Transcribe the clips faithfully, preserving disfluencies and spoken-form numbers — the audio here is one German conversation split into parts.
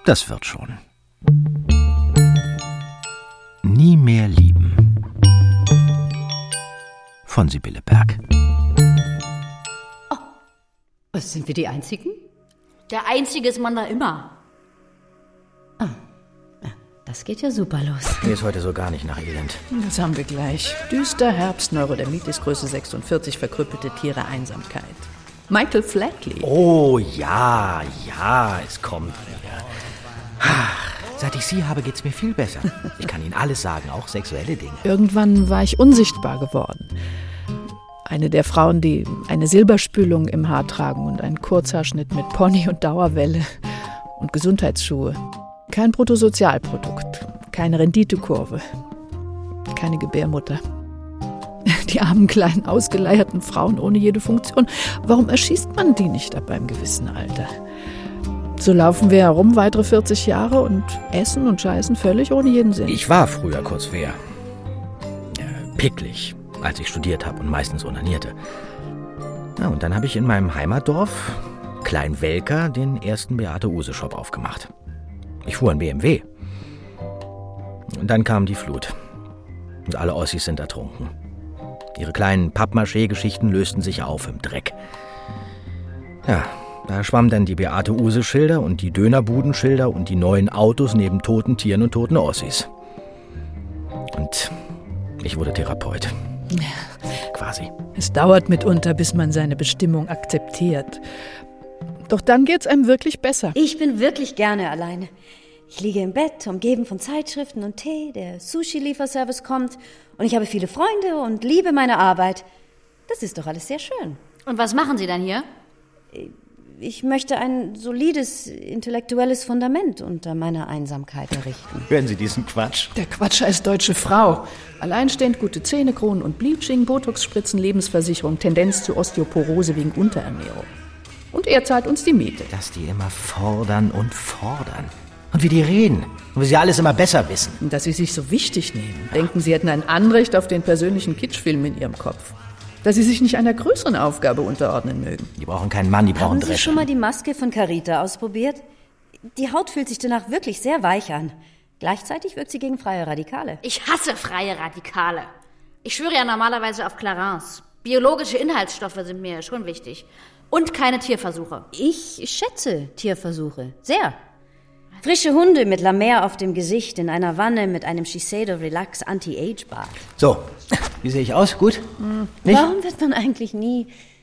Das wird schon. Nie mehr lieben. Von Sibylle Berg. Oh, was, sind wir die Einzigen? Der Einzige ist man da immer. Ah, ja, das geht ja super los. Mir ist heute so gar nicht nach Elend. Das haben wir gleich. Düster Herbst, Neurodermitis, Größe sechsundvierzig, verkrüppelte Tiere, Einsamkeit. Michael Flatley. Oh ja, ja, es kommt wieder. Ach, seit ich Sie habe, geht's mir viel besser. Ich kann Ihnen alles sagen, auch sexuelle Dinge. Irgendwann war ich unsichtbar geworden. Eine der Frauen, die eine Silberspülung im Haar tragen und einen Kurzhaarschnitt mit Pony und Dauerwelle und Gesundheitsschuhe. Kein Bruttosozialprodukt, keine Renditekurve, keine Gebärmutter. Die armen, kleinen, ausgeleierten Frauen ohne jede Funktion. Warum erschießt man die nicht ab einem gewissen Alter? So laufen wir herum weitere vierzig Jahre und essen und scheißen völlig ohne jeden Sinn. Ich war früher kurz wer. Äh, picklig, als ich studiert habe und meistens onanierte. Ja, und dann habe ich in meinem Heimatdorf, Klein-Welker, den ersten Beate-Uhse-Shop aufgemacht. Ich fuhr ein B M W. Und dann kam die Flut. Und alle Ossis sind ertrunken. Ihre kleinen Pappmaché-Geschichten lösten sich auf im Dreck. Ja, da schwammen dann die Beate-Uhse-Schilder und die Dönerbudenschilder und die neuen Autos neben toten Tieren und toten Ossis. Und ich wurde Therapeut. Quasi. Es dauert mitunter, bis man seine Bestimmung akzeptiert. Doch dann geht's einem wirklich besser. Ich bin wirklich gerne alleine. Ich liege im Bett, umgeben von Zeitschriften und Tee, der Sushi-Lieferservice kommt und ich habe viele Freunde und liebe meine Arbeit. Das ist doch alles sehr schön. Und was machen Sie dann hier? Ich möchte ein solides intellektuelles Fundament unter meiner Einsamkeit errichten. Hören Sie diesen Quatsch? Der Quatsch heißt deutsche Frau. Alleinstehend, gute Zähne, Kronen und Bleaching, Botox-Spritzen, Lebensversicherung, Tendenz zu Osteoporose wegen Unterernährung. Und er zahlt uns die Miete. Dass die immer fordern und fordern. Und wie die reden. Und wie sie alles immer besser wissen. Und dass sie sich so wichtig nehmen. Denken, sie hätten ein Anrecht auf den persönlichen Kitschfilm in ihrem Kopf. Dass sie sich nicht einer größeren Aufgabe unterordnen mögen. Die brauchen keinen Mann, die brauchen Haben Drescher. Sie schon mal die Maske von Carita ausprobiert? Die Haut fühlt sich danach wirklich sehr weich an. Gleichzeitig wirkt sie gegen freie Radikale. Ich hasse freie Radikale. Ich schwöre ja normalerweise auf Clarence. Biologische Inhaltsstoffe sind mir schon wichtig. Und keine Tierversuche. Ich schätze Tierversuche. Sehr. Frische Hunde mit La Mer auf dem Gesicht in einer Wanne mit einem Shiseido Relax Anti-Age-Bad. So, wie sehe ich aus? Gut? Hm. Warum wird man eigentlich nie,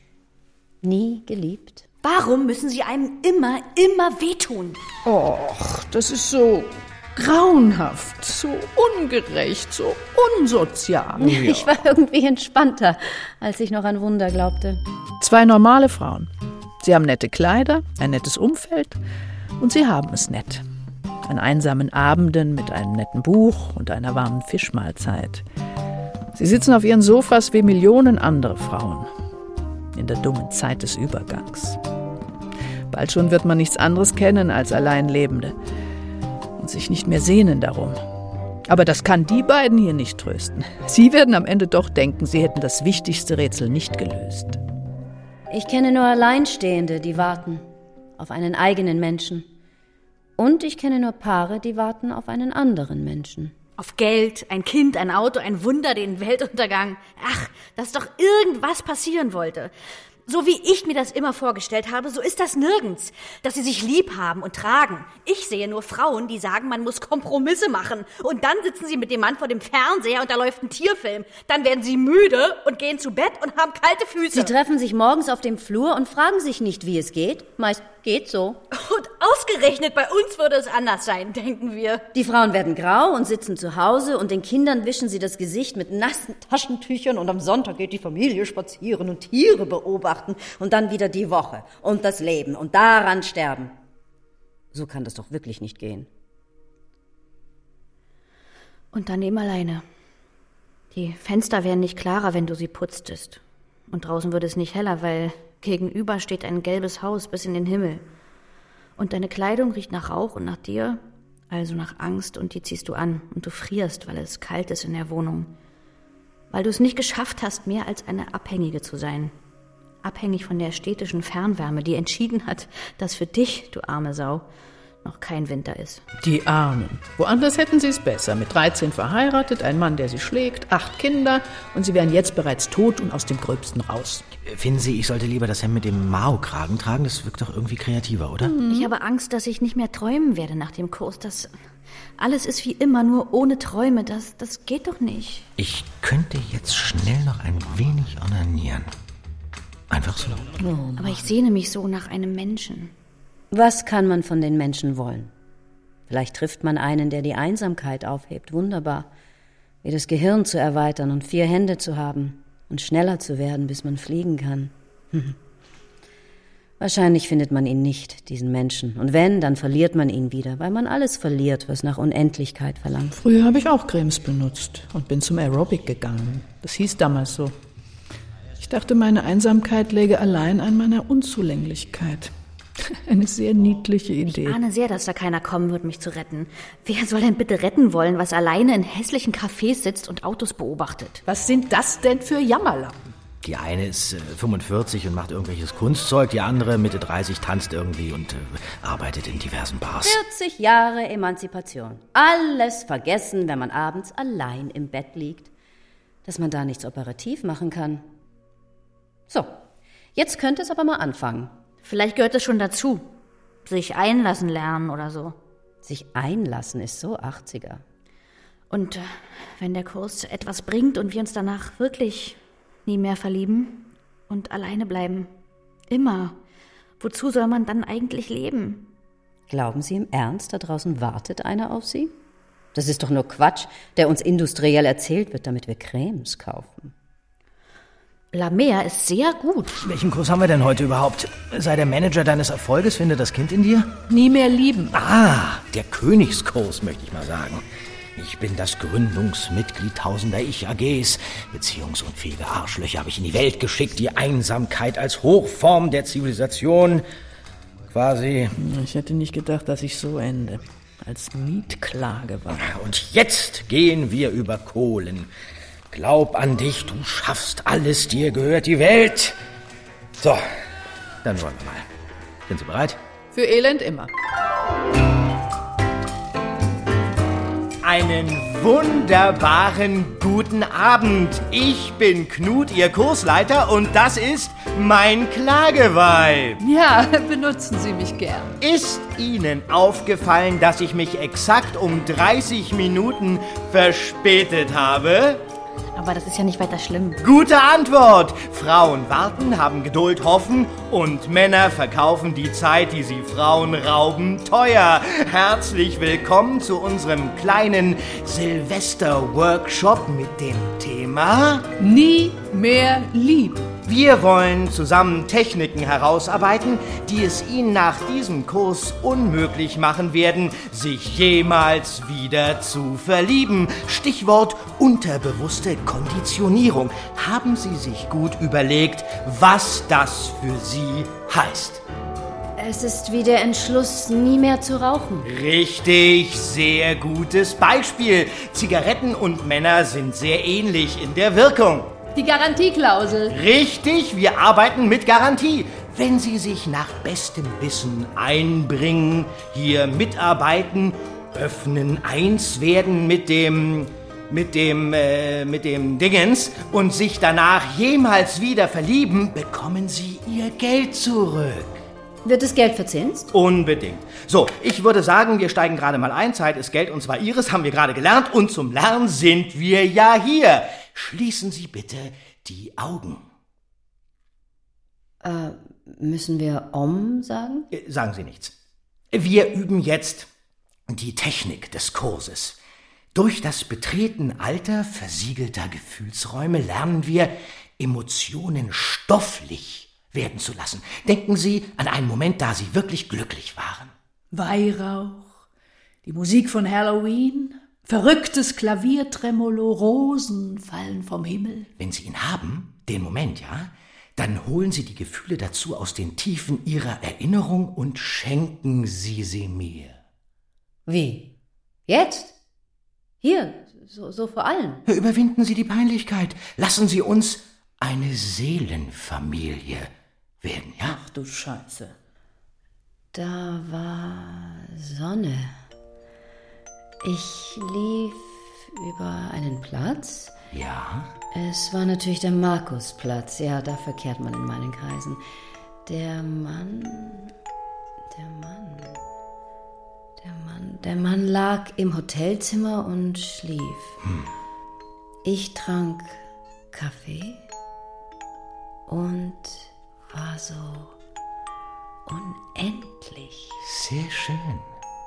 nie geliebt? Warum müssen Sie einem immer, immer wehtun? Och, das ist so grauenhaft, so ungerecht, so unsozial. Ja. Ich war irgendwie entspannter, als ich noch an Wunder glaubte. Zwei normale Frauen. Sie haben nette Kleider, ein nettes Umfeld und sie haben es nett. An einsamen Abenden mit einem netten Buch und einer warmen Fischmahlzeit. Sie sitzen auf ihren Sofas wie Millionen andere Frauen. In der dummen Zeit des Übergangs. Bald schon wird man nichts anderes kennen als Alleinlebende. Und sich nicht mehr sehnen darum. Aber das kann die beiden hier nicht trösten. Sie werden am Ende doch denken, sie hätten das wichtigste Rätsel nicht gelöst. Ich kenne nur Alleinstehende, die warten auf einen eigenen Menschen. Und ich kenne nur Paare, die warten auf einen anderen Menschen. Auf Geld, ein Kind, ein Auto, ein Wunder, den Weltuntergang. Ach, dass doch irgendwas passieren wollte. So wie ich mir das immer vorgestellt habe, so ist das nirgends. Dass sie sich lieb haben und tragen. Ich sehe nur Frauen, die sagen, man muss Kompromisse machen. Und dann sitzen sie mit dem Mann vor dem Fernseher und da läuft ein Tierfilm. Dann werden sie müde und gehen zu Bett und haben kalte Füße. Sie treffen sich morgens auf dem Flur und fragen sich nicht, wie es geht. Meist geht so. Und ausgerechnet bei uns würde es anders sein, denken wir. Die Frauen werden grau und sitzen zu Hause und den Kindern wischen sie das Gesicht mit nassen Taschentüchern und am Sonntag geht die Familie spazieren und Tiere beobachten und dann wieder die Woche und das Leben und daran sterben. So kann das doch wirklich nicht gehen. Und dann eben alleine. Die Fenster wären nicht klarer, wenn du sie putztest. Und draußen würde es nicht heller, weil gegenüber steht ein gelbes Haus bis in den Himmel. Und deine Kleidung riecht nach Rauch und nach dir, also nach Angst, und die ziehst du an. Und du frierst, weil es kalt ist in der Wohnung. Weil du es nicht geschafft hast, mehr als eine Abhängige zu sein. Abhängig von der städtischen Fernwärme, die entschieden hat, dass für dich, du arme Sau, noch kein Winter ist. Die Armen. Woanders hätten sie es besser. Mit dreizehn verheiratet, ein Mann, der sie schlägt, acht Kinder und sie wären jetzt bereits tot und aus dem Gröbsten raus. Finden Sie, ich sollte lieber das Hemd mit dem Mao-Kragen tragen? Das wirkt doch irgendwie kreativer, oder? Mhm. Ich habe Angst, dass ich nicht mehr träumen werde nach dem Kurs. Das alles ist wie immer, nur ohne Träume. Das, das geht doch nicht. Ich könnte jetzt schnell noch ein wenig onanieren. Einfach so. Oh, aber ich sehne mich so nach einem Menschen. Was kann man von den Menschen wollen? Vielleicht trifft man einen, der die Einsamkeit aufhebt. Wunderbar. Wie das Gehirn zu erweitern und vier Hände zu haben und schneller zu werden, bis man fliegen kann. Wahrscheinlich findet man ihn nicht, diesen Menschen. Und wenn, dann verliert man ihn wieder, weil man alles verliert, was nach Unendlichkeit verlangt. Früher habe ich auch Cremes benutzt und bin zum Aerobic gegangen. Das hieß damals so. Ich dachte, meine Einsamkeit läge allein an meiner Unzulänglichkeit. Eine sehr niedliche Idee. Ich ahne sehr, dass da keiner kommen wird, mich zu retten. Wer soll denn bitte retten wollen, was alleine in hässlichen Cafés sitzt und Autos beobachtet? Was sind das denn für Jammerlappen? Die eine ist äh, fünfundvierzig und macht irgendwelches Kunstzeug, die andere Mitte dreißig tanzt irgendwie und äh, arbeitet in diversen Bars. vierzig Jahre Emanzipation. Alles vergessen, wenn man abends allein im Bett liegt. Dass man da nichts operativ machen kann. So, jetzt könnte es aber mal anfangen. Vielleicht gehört es schon dazu. Sich einlassen lernen oder so. Sich einlassen ist so achtziger. Und äh, wenn der Kurs etwas bringt und wir uns danach wirklich nie mehr verlieben und alleine bleiben. Immer. Wozu soll man dann eigentlich leben? Glauben Sie im Ernst, da draußen wartet einer auf Sie? Das ist doch nur Quatsch, der uns industriell erzählt wird, damit wir Cremes kaufen. La Mer ist sehr gut. Welchen Kurs haben wir denn heute überhaupt? Sei der Manager deines Erfolges, finde das Kind in dir? Nie mehr lieben. Ah, der Königskurs, möchte ich mal sagen. Ich bin das Gründungsmitglied tausender Ich-A Gs. Beziehungsunfähige Arschlöcher habe ich in die Welt geschickt. Die Einsamkeit als Hochform der Zivilisation. Quasi. Ich hätte nicht gedacht, dass ich so ende. Als Mietklage war. Und jetzt gehen wir über Kohlen. Glaub an dich, du schaffst alles, dir gehört die Welt. So, dann wollen wir mal. Sind Sie bereit? Für Elend immer. Einen wunderbaren guten Abend. Ich bin Knut, Ihr Kursleiter, und das ist mein Klageweib. Ja, benutzen Sie mich gern. Ist Ihnen aufgefallen, dass ich mich exakt um dreißig Minuten verspätet habe? Aber das ist ja nicht weiter schlimm. Gute Antwort! Frauen warten, haben Geduld, hoffen und Männer verkaufen die Zeit, die sie Frauen rauben, teuer. Herzlich willkommen zu unserem kleinen Silvester-Workshop mit dem Thema Nie mehr lieben. Wir wollen zusammen Techniken herausarbeiten, die es Ihnen nach diesem Kurs unmöglich machen werden, sich jemals wieder zu verlieben. Stichwort unterbewusste Konditionierung. Haben Sie sich gut überlegt, was das für Sie heißt? Es ist wie der Entschluss, nie mehr zu rauchen. Richtig, sehr gutes Beispiel. Zigaretten und Männer sind sehr ähnlich in der Wirkung. Die Garantieklausel. Richtig, wir arbeiten mit Garantie. Wenn Sie sich nach bestem Wissen einbringen, hier mitarbeiten, öffnen, eins werden mit dem, mit dem, äh, mit dem Dingens und sich danach jemals wieder verlieben, bekommen Sie Ihr Geld zurück. Wird das Geld verzinst? Unbedingt. So, ich würde sagen, wir steigen gerade mal ein. Zeit ist Geld und zwar Ihres, haben wir gerade gelernt. Und zum Lernen sind wir ja hier. Schließen Sie bitte die Augen. Äh, müssen wir Om sagen? Äh, sagen Sie nichts. Wir üben jetzt die Technik des Kurses. Durch das Betreten alter, versiegelter Gefühlsräume lernen wir, Emotionen stofflich werden zu lassen. Denken Sie an einen Moment, da Sie wirklich glücklich waren. Weihrauch, die Musik von Halloween, verrücktes Klaviertremolo, Rosen fallen vom Himmel. Wenn Sie ihn haben, den Moment, ja, dann holen Sie die Gefühle dazu aus den Tiefen Ihrer Erinnerung und schenken Sie sie mir. Wie? Jetzt? Hier, so, so vor allen. Überwinden Sie die Peinlichkeit. Lassen Sie uns eine Seelenfamilie werden, ja? Ach du Scheiße. Da war Sonne. Ich lief über einen Platz. Ja? Es war natürlich der Markusplatz. Ja, da verkehrt man in meinen Kreisen. Der Mann... Der Mann... Der Mann... Der Mann lag im Hotelzimmer und schlief. Hm. Ich trank Kaffee und war so unendlich. Sehr schön.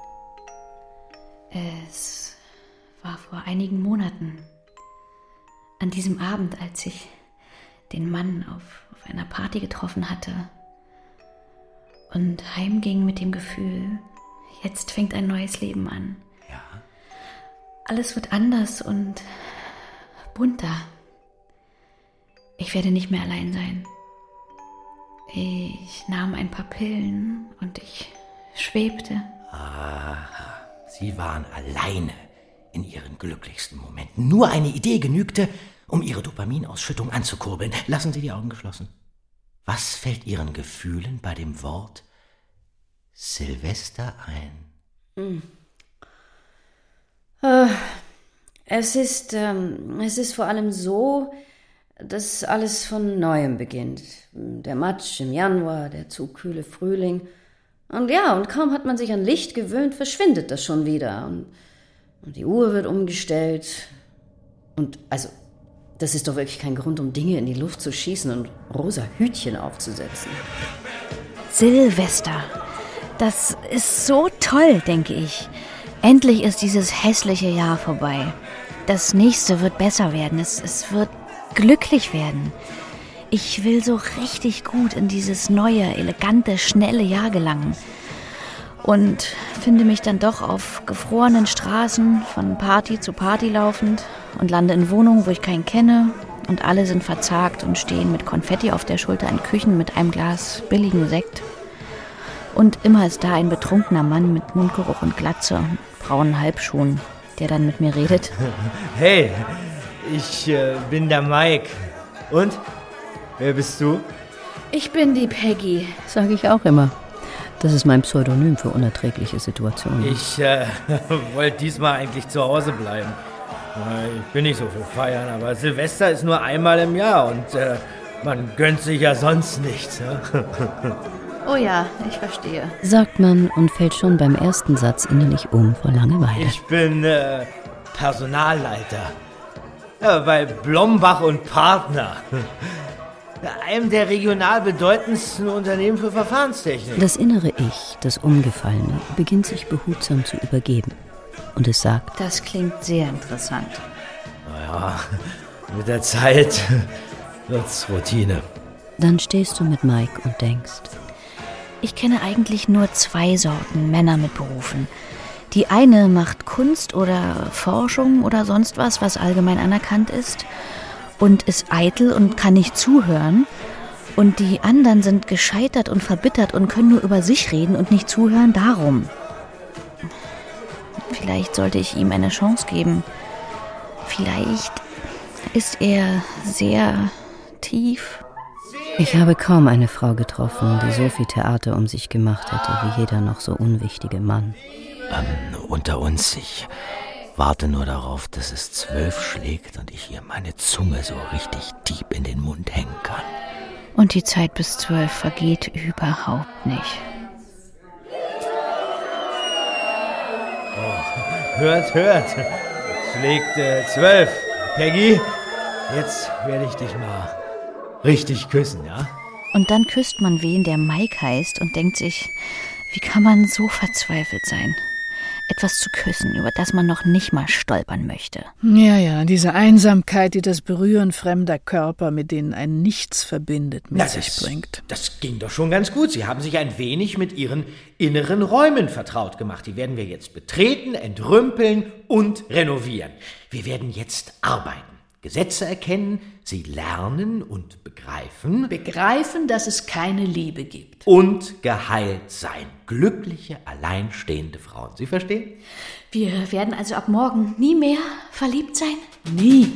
Es war vor einigen Monaten. An diesem Abend, als ich den Mann auf, auf einer Party getroffen hatte und heimging mit dem Gefühl, jetzt fängt ein neues Leben an. Ja. Alles wird anders und bunter. Ich werde nicht mehr allein sein. Ich nahm ein paar Pillen und ich schwebte. Aha, Sie waren alleine in Ihren glücklichsten Momenten. Nur eine Idee genügte, um Ihre Dopaminausschüttung anzukurbeln. Lassen Sie die Augen geschlossen. Was fällt Ihren Gefühlen bei dem Wort Silvester ein? Hm. Äh, es ist, ähm, es ist vor allem so, dass alles von Neuem beginnt. Der Matsch im Januar, der zu kühle Frühling. Und ja, und kaum hat man sich an Licht gewöhnt, verschwindet das schon wieder. Und, und die Uhr wird umgestellt. Und also, das ist doch wirklich kein Grund, um Dinge in die Luft zu schießen und rosa Hütchen aufzusetzen. Silvester. Das ist so toll, denke ich. Endlich ist dieses hässliche Jahr vorbei. Das nächste wird besser werden. Es, es wird glücklich werden. Ich will so richtig gut in dieses neue, elegante, schnelle Jahr gelangen. Und finde mich dann doch auf gefrorenen Straßen von Party zu Party laufend und lande in Wohnungen, wo ich keinen kenne. Und alle sind verzagt und stehen mit Konfetti auf der Schulter in Küchen mit einem Glas billigen Sekt. Und immer ist da ein betrunkener Mann mit Mundgeruch und Glatze und braunen Halbschuhen, der dann mit mir redet. Hey, ich äh, bin der Mike. Und? Wer bist du? Ich bin die Peggy. Sage ich auch immer. Das ist mein Pseudonym für unerträgliche Situationen. Ich äh, wollte diesmal eigentlich zu Hause bleiben. Ich bin nicht so für Feiern, aber Silvester ist nur einmal im Jahr und äh, man gönnt sich ja sonst nichts. Ne? Oh ja, ich verstehe. Sagt man und fällt schon beim ersten Satz innerlich um vor Langeweile. Ich bin äh, Personalleiter. Ja, bei Blombach und Partner. Einem der regional bedeutendsten Unternehmen für Verfahrenstechnik. Das innere Ich, das Umgefallene, beginnt sich behutsam zu übergeben. Und es sagt: Das klingt sehr interessant. Naja, mit der Zeit wird's Routine. Dann stehst du mit Mike und denkst: Ich kenne eigentlich nur zwei Sorten Männer mit Berufen. Die eine macht Kunst oder Forschung oder sonst was, was allgemein anerkannt ist und ist eitel und kann nicht zuhören. Und die anderen sind gescheitert und verbittert und können nur über sich reden und nicht zuhören darum. Vielleicht sollte ich ihm eine Chance geben. Vielleicht ist er sehr tief. Ich habe kaum eine Frau getroffen, die so viel Theater um sich gemacht hätte, wie jeder noch so unwichtige Mann. Ähm, unter uns, ich warte nur darauf, dass es zwölf schlägt und ich ihr meine Zunge so richtig deep in den Mund hängen kann. Und die Zeit bis zwölf vergeht überhaupt nicht. Oh, hört, hört. Schlägt äh, zwölf. Peggy, jetzt werde ich dich mal richtig küssen, ja? Und dann küsst man wen, der Mike heißt und denkt sich, wie kann man so verzweifelt sein? Etwas zu küssen, über das man noch nicht mal stolpern möchte. Ja, ja, diese Einsamkeit, die das Berühren fremder Körper, mit denen ein Nichts verbindet, mit Na, sich das, bringt. Das ging doch schon ganz gut. Sie haben sich ein wenig mit Ihren inneren Räumen vertraut gemacht. Die werden wir jetzt betreten, entrümpeln und renovieren. Wir werden jetzt arbeiten. Gesetze erkennen, sie lernen und begreifen. Begreifen, dass es keine Liebe gibt. Und geheilt sein. Glückliche, alleinstehende Frauen. Sie verstehen? Wir werden also ab morgen nie mehr verliebt sein? Nie.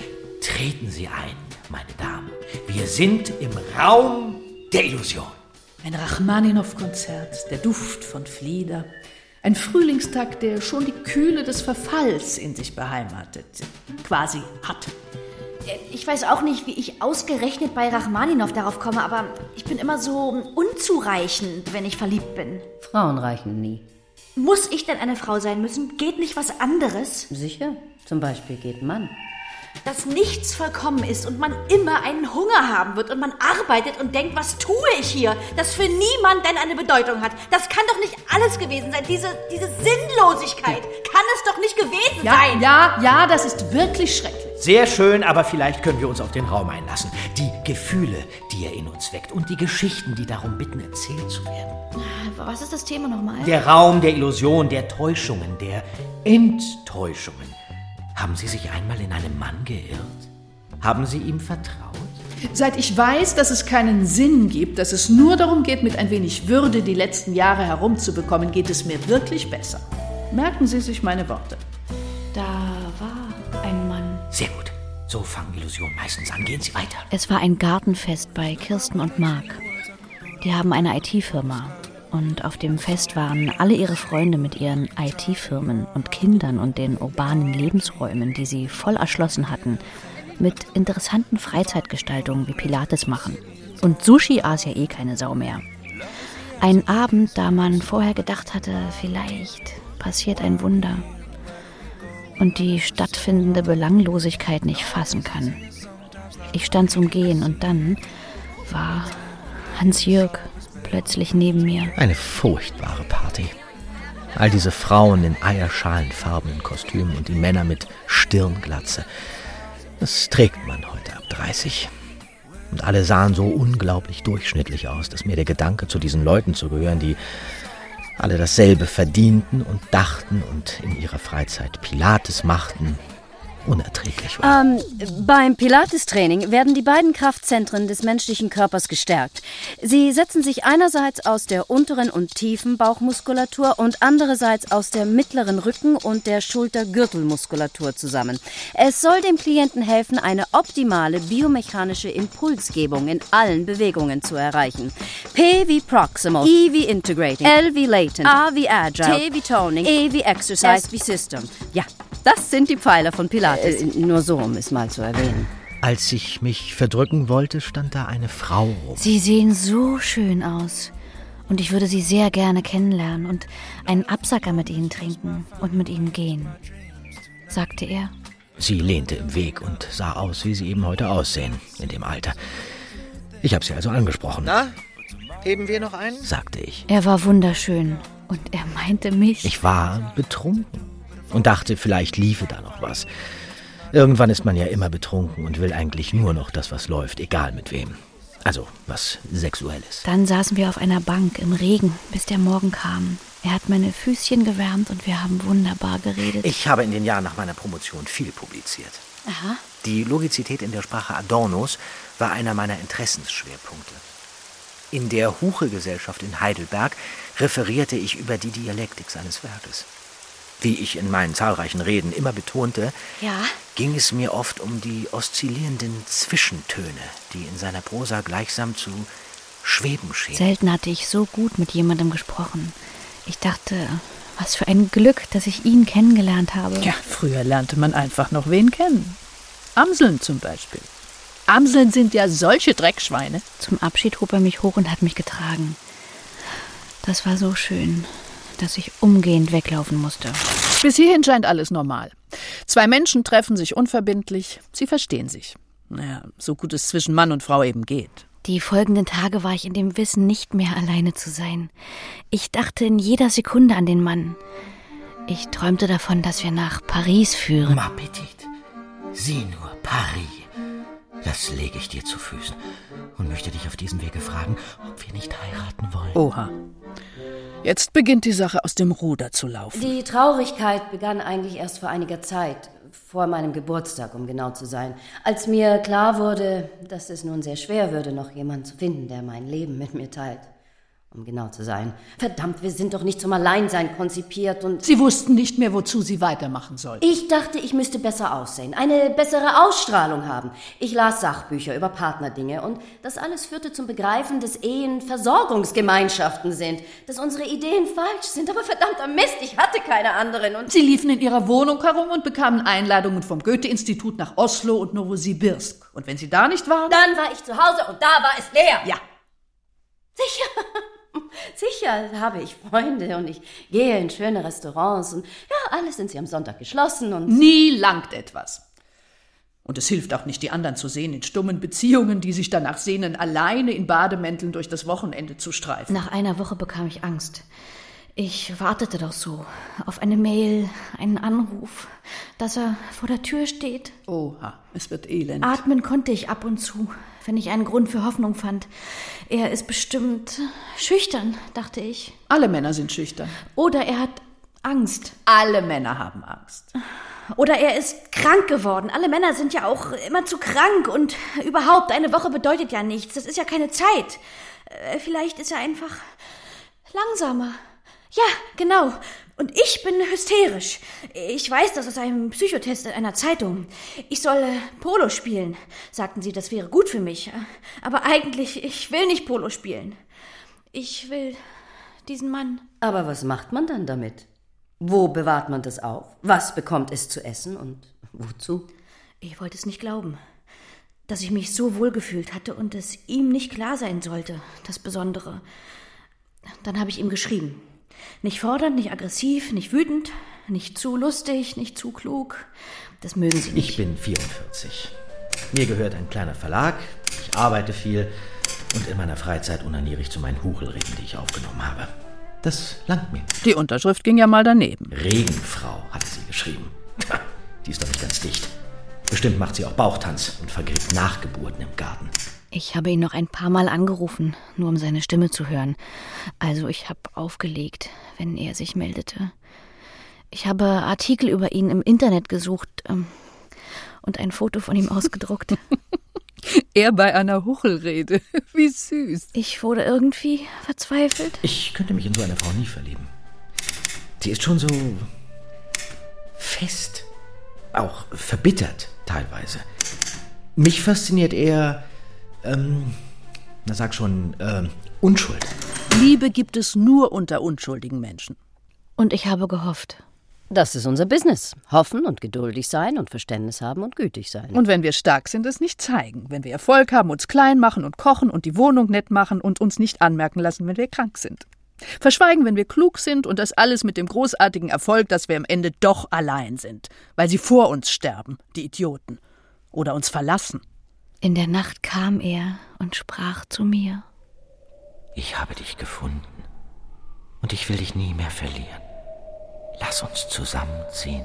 Treten Sie ein, meine Damen. Wir sind im Raum der Illusion. Ein Rachmaninow-Konzert, der Duft von Flieder. Ein Frühlingstag, der schon die Kühle des Verfalls in sich beheimatet, quasi hat. Ich weiß auch nicht, wie ich ausgerechnet bei Rachmaninow darauf komme, aber ich bin immer so unzureichend, wenn ich verliebt bin. Frauen reichen nie. Muss ich denn eine Frau sein müssen? Geht nicht was anderes? Sicher, zum Beispiel geht Mann. Dass nichts vollkommen ist und man immer einen Hunger haben wird und man arbeitet und denkt, was tue ich hier? Das für niemanden eine Bedeutung hat. Das kann doch nicht alles gewesen sein. Diese, diese Sinnlosigkeit kann es doch nicht gewesen ja, sein. Ja, ja, das ist wirklich schrecklich. Sehr schön, aber vielleicht können wir uns auf den Raum einlassen. Die Gefühle, die er in uns weckt und die Geschichten, die darum bitten, erzählt zu werden. Was ist das Thema nochmal? Der Raum der Illusion, der Täuschungen, der Enttäuschungen. Haben Sie sich einmal in einem Mann geirrt? Haben Sie ihm vertraut? Seit ich weiß, dass es keinen Sinn gibt, dass es nur darum geht, mit ein wenig Würde die letzten Jahre herumzubekommen, geht es mir wirklich besser. Merken Sie sich meine Worte. Da war ein Mann. Sehr gut. So fangen Illusionen meistens an. Gehen Sie weiter. Es war ein Gartenfest bei Kirsten und Marc. Die haben eine I T-Firma. Und auf dem Fest waren alle ihre Freunde mit ihren I T-Firmen und Kindern und den urbanen Lebensräumen, die sie voll erschlossen hatten, mit interessanten Freizeitgestaltungen wie Pilates machen. Und Sushi aß ja eh keine Sau mehr. Ein Abend, da man vorher gedacht hatte, vielleicht passiert ein Wunder und die stattfindende Belanglosigkeit nicht fassen kann. Ich stand zum Gehen und dann war Hans-Jürg plötzlich neben mir. Eine furchtbare Party. All diese Frauen in eierschalenfarbenen Kostümen und die Männer mit Stirnglatze. Das trägt man heute ab dreißig. Und alle sahen so unglaublich durchschnittlich aus, dass mir der Gedanke, zu diesen Leuten zu gehören, die alle dasselbe verdienten und dachten und in ihrer Freizeit Pilates machten, unerträglich war. Ähm, beim Pilates-Training werden die beiden Kraftzentren des menschlichen Körpers gestärkt. Sie setzen sich einerseits aus der unteren und tiefen Bauchmuskulatur und andererseits aus der mittleren Rücken- und der Schultergürtelmuskulatur zusammen. Es soll dem Klienten helfen, eine optimale biomechanische Impulsgebung in allen Bewegungen zu erreichen. P wie Proximal, E wie Integrating, L wie Latent, A wie Agile, T wie Toning, E wie Exercise, S wie System. Ja, das sind die Pfeiler von Pilates. Äh, nur so, um es mal zu erwähnen. Als ich mich verdrücken wollte, stand da eine Frau rum. Sie sehen so schön aus. Und ich würde Sie sehr gerne kennenlernen und einen Absacker mit Ihnen trinken und mit Ihnen gehen, sagte er. Sie lehnte im Weg und sah aus, wie sie eben heute aussehen, in dem Alter. Ich habe sie also angesprochen. Na, heben wir noch einen? Sagte ich. Er war wunderschön und er meinte mich. Ich war betrunken und dachte, vielleicht liefe da noch was. Irgendwann ist man ja immer betrunken und will eigentlich nur noch das, was läuft, egal mit wem. Also, was Sexuelles. Dann saßen wir auf einer Bank im Regen, bis der Morgen kam. Er hat meine Füßchen gewärmt und wir haben wunderbar geredet. Ich habe in den Jahren nach meiner Promotion viel publiziert. Aha. Die Logizität in der Sprache Adornos war einer meiner Interessensschwerpunkte. In der Huche-Gesellschaft in Heidelberg referierte ich über die Dialektik seines Werkes. Wie ich in meinen zahlreichen Reden immer betonte, ja? ging es mir oft um die oszillierenden Zwischentöne, die in seiner Prosa gleichsam zu schweben schienen. Selten hatte ich so gut mit jemandem gesprochen. Ich dachte, was für ein Glück, dass ich ihn kennengelernt habe. Ja, früher lernte man einfach noch wen kennen. Amseln zum Beispiel. Amseln sind ja solche Dreckschweine. Zum Abschied hob er mich hoch und hat mich getragen. Das war so schön, dass ich umgehend weglaufen musste. Bis hierhin scheint alles normal. Zwei Menschen treffen sich unverbindlich, sie verstehen sich. Naja, so gut es zwischen Mann und Frau eben geht. Die folgenden Tage war ich in dem Wissen, nicht mehr alleine zu sein. Ich dachte in jeder Sekunde an den Mann. Ich träumte davon, dass wir nach Paris führen. Ma petite, sieh nur, Paris. Das lege ich dir zu Füßen und möchte dich auf diesem Wege fragen, ob wir nicht heiraten wollen. Oha. Jetzt beginnt die Sache aus dem Ruder zu laufen. Die Traurigkeit begann eigentlich erst vor einiger Zeit, vor meinem Geburtstag, um genau zu sein, als mir klar wurde, dass es nun sehr schwer würde, noch jemanden zu finden, der mein Leben mit mir teilt. um genau zu sein. Verdammt, wir sind doch nicht zum Alleinsein konzipiert und... Sie wussten nicht mehr, wozu sie weitermachen sollten. Ich dachte, ich müsste besser aussehen, eine bessere Ausstrahlung haben. Ich las Sachbücher über Partnerdinge und das alles führte zum Begreifen, dass Ehen Versorgungsgemeinschaften sind, dass unsere Ideen falsch sind, aber verdammter Mist, ich hatte keine anderen und... Sie liefen in ihrer Wohnung herum und bekamen Einladungen vom Goethe-Institut nach Oslo und Novosibirsk. Und wenn sie da nicht waren... Dann war ich zu Hause und da war es leer. Ja. Sicher. Sicher habe ich Freunde und ich gehe in schöne Restaurants und ja, alles sind sie am Sonntag geschlossen und... Nie langt etwas. Und es hilft auch nicht, die anderen zu sehen in stummen Beziehungen, die sich danach sehnen, alleine in Bademänteln durch das Wochenende zu streifen. Nach einer Woche bekam ich Angst. Ich wartete doch so auf eine Mail, einen Anruf, dass er vor der Tür steht. Oha, es wird elend. Atmen konnte ich ab und zu, wenn ich einen Grund für Hoffnung fand. Er ist bestimmt schüchtern, dachte ich. Alle Männer sind schüchtern. Oder er hat Angst. Alle Männer haben Angst. Oder er ist krank geworden. Alle Männer sind ja auch immer zu krank. Und überhaupt, eine Woche bedeutet ja nichts. Das ist ja keine Zeit. Vielleicht ist er einfach langsamer. Ja, genau. Und ich bin hysterisch. Ich weiß das aus einem Psychotest in einer Zeitung. Ich soll äh, Polo spielen. Sagten sie, das wäre gut für mich. Aber eigentlich, ich will nicht Polo spielen. Ich will diesen Mann. Aber was macht man dann damit? Wo bewahrt man das auf? Was bekommt es zu essen und wozu? Ich wollte es nicht glauben, dass ich mich so wohl gefühlt hatte und es ihm nicht klar sein sollte, das Besondere. Dann habe ich ihm geschrieben. Nicht fordernd, nicht aggressiv, nicht wütend, nicht zu lustig, nicht zu klug. Das mögen sie nicht. Ich bin vierundvierzig. Mir gehört ein kleiner Verlag, ich arbeite viel und in meiner Freizeit unaniere ich zu meinen Huchelreden, die ich aufgenommen habe. Das langt mir. Die Unterschrift ging ja mal daneben. Regenfrau, hatte sie geschrieben. Die ist doch nicht ganz dicht. Bestimmt macht sie auch Bauchtanz und vergräbt Nachgeburten im Garten. Ich habe ihn noch ein paar Mal angerufen, nur um seine Stimme zu hören. Also ich habe aufgelegt, wenn er sich meldete. Ich habe Artikel über ihn im Internet gesucht ähm, und ein Foto von ihm ausgedruckt. Er bei einer Huchelrede. Wie süß. Ich wurde irgendwie verzweifelt. Ich könnte mich in so eine Frau nie verlieben. Sie ist schon so fest, auch verbittert teilweise. Mich fasziniert eher, ähm, na sag schon, ähm, Unschuld. Liebe gibt es nur unter unschuldigen Menschen. Und ich habe gehofft. Das ist unser Business. Hoffen und geduldig sein und Verständnis haben und gütig sein. Und wenn wir stark sind, es nicht zeigen. Wenn wir Erfolg haben, uns klein machen und kochen und die Wohnung nett machen und uns nicht anmerken lassen, wenn wir krank sind. Verschweigen, wenn wir klug sind und das alles mit dem großartigen Erfolg, dass wir am Ende doch allein sind, weil sie vor uns sterben, die Idioten, oder uns verlassen. In der Nacht kam er und sprach zu mir. Ich habe dich gefunden und ich will dich nie mehr verlieren. Lass uns zusammenziehen.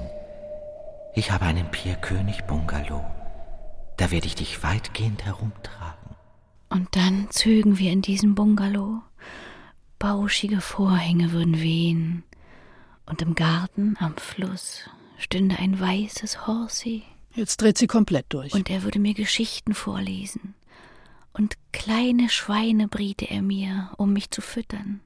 Ich habe einen Pierkönig-Bungalow. Da werde ich dich weitgehend herumtragen. Und dann zögen wir in diesem Bungalow. Bauschige Vorhänge würden wehen. Und im Garten am Fluss stünde ein weißes Horsey. Jetzt dreht sie komplett durch. Und er würde mir Geschichten vorlesen. Und kleine Schweine briete er mir, um mich zu füttern.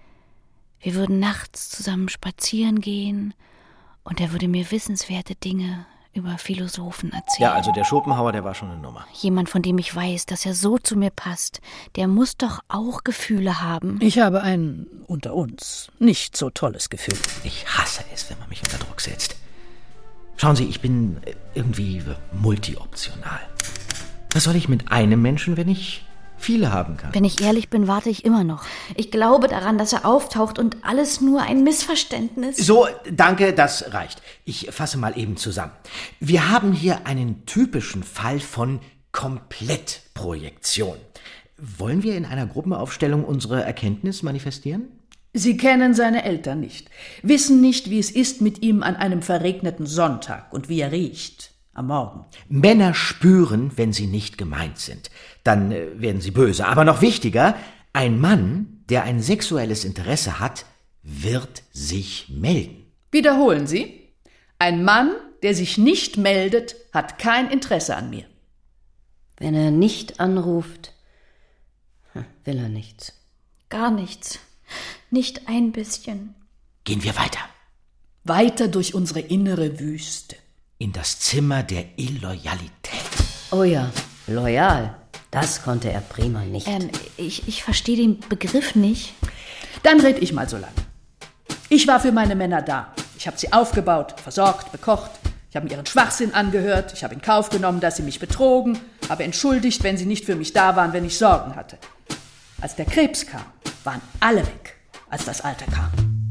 Wir würden nachts zusammen spazieren gehen und er würde mir wissenswerte Dinge über Philosophen erzählen. Ja, also der Schopenhauer, der war schon eine Nummer. Jemand, von dem ich weiß, dass er so zu mir passt, der muss doch auch Gefühle haben. Ich habe ein, unter uns, nicht so tolles Gefühl. Ich hasse es, wenn man mich unter Druck setzt. Schauen Sie, ich bin irgendwie multioptional. Was soll ich mit einem Menschen, wenn ich viele haben kann? Wenn ich ehrlich bin, warte ich immer noch. Ich glaube daran, dass er auftaucht und alles nur ein Missverständnis. So, danke, das reicht. Ich fasse mal eben zusammen. Wir haben hier einen typischen Fall von Komplettprojektion. Wollen wir in einer Gruppenaufstellung unsere Erkenntnis manifestieren? Sie kennen seine Eltern nicht, wissen nicht, wie es ist mit ihm an einem verregneten Sonntag und wie er riecht. Am Morgen. Männer spüren, wenn sie nicht gemeint sind. Dann äh, werden sie böse. Aber noch wichtiger, ein Mann, der ein sexuelles Interesse hat, wird sich melden. Wiederholen Sie. Ein Mann, der sich nicht meldet, hat kein Interesse an mir. Wenn er nicht anruft, will er nichts. Gar nichts. Nicht ein bisschen. Gehen wir weiter. Weiter durch unsere innere Wüste. In das Zimmer der Illoyalität. Oh ja, loyal. Das konnte er prima nicht. Ähm, ich, ich verstehe den Begriff nicht. Dann red ich mal so lange. Ich war für meine Männer da. Ich habe sie aufgebaut, versorgt, bekocht. Ich habe mir ihren Schwachsinn angehört. Ich habe in Kauf genommen, dass sie mich betrogen. Habe entschuldigt, wenn sie nicht für mich da waren, wenn ich Sorgen hatte. Als der Krebs kam, waren alle weg, als das Alter kam.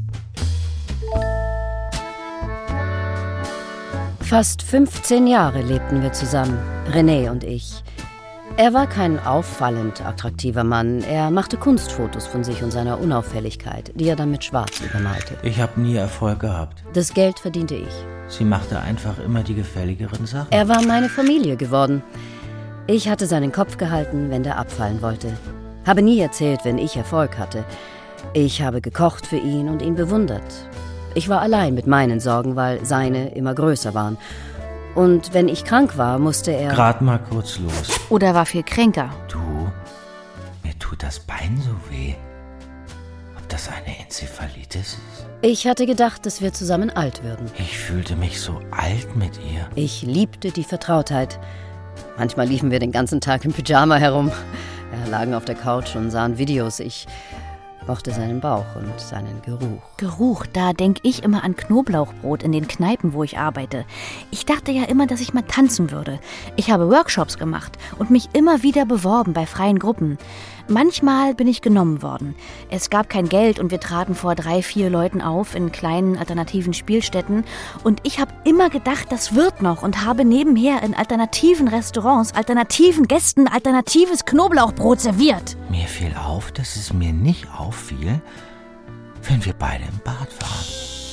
Fast fünfzehn Jahre lebten wir zusammen, René und ich. Er war kein auffallend attraktiver Mann. Er machte Kunstfotos von sich und seiner Unauffälligkeit, die er dann mit Schwarz übermalte. Ich habe nie Erfolg gehabt. Das Geld verdiente ich. Sie machte einfach immer die gefälligeren Sachen. Er war meine Familie geworden. Ich hatte seinen Kopf gehalten, wenn der abfallen wollte. Habe nie erzählt, wenn ich Erfolg hatte. Ich habe gekocht für ihn und ihn bewundert. Ich war allein mit meinen Sorgen, weil seine immer größer waren. Und wenn ich krank war, musste er... Grad mal kurz los. Oder war viel kränker. Du, mir tut das Bein so weh. Ob das eine Enzephalitis ist? Ich hatte gedacht, dass wir zusammen alt würden. Ich fühlte mich so alt mit ihr. Ich liebte die Vertrautheit. Manchmal liefen wir den ganzen Tag im Pyjama herum. Wir lagen auf der Couch und sahen Videos. Ich mochte seinen Bauch und seinen Geruch. Geruch, da denke ich immer an Knoblauchbrot in den Kneipen, wo ich arbeite. Ich dachte ja immer, dass ich mal tanzen würde. Ich habe Workshops gemacht und mich immer wieder beworben bei freien Gruppen. Manchmal bin ich genommen worden. Es gab kein Geld und wir traten vor drei, vier Leuten auf in kleinen alternativen Spielstätten. Und ich habe immer gedacht, das wird noch und habe nebenher in alternativen Restaurants, alternativen Gästen, alternatives Knoblauchbrot serviert. Mir fiel auf, dass es mir nicht auffiel, wenn wir beide im Bad waren.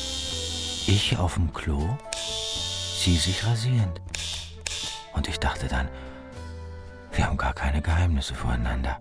Ich auf dem Klo, sie sich rasierend. Und ich dachte dann, wir haben gar keine Geheimnisse voreinander.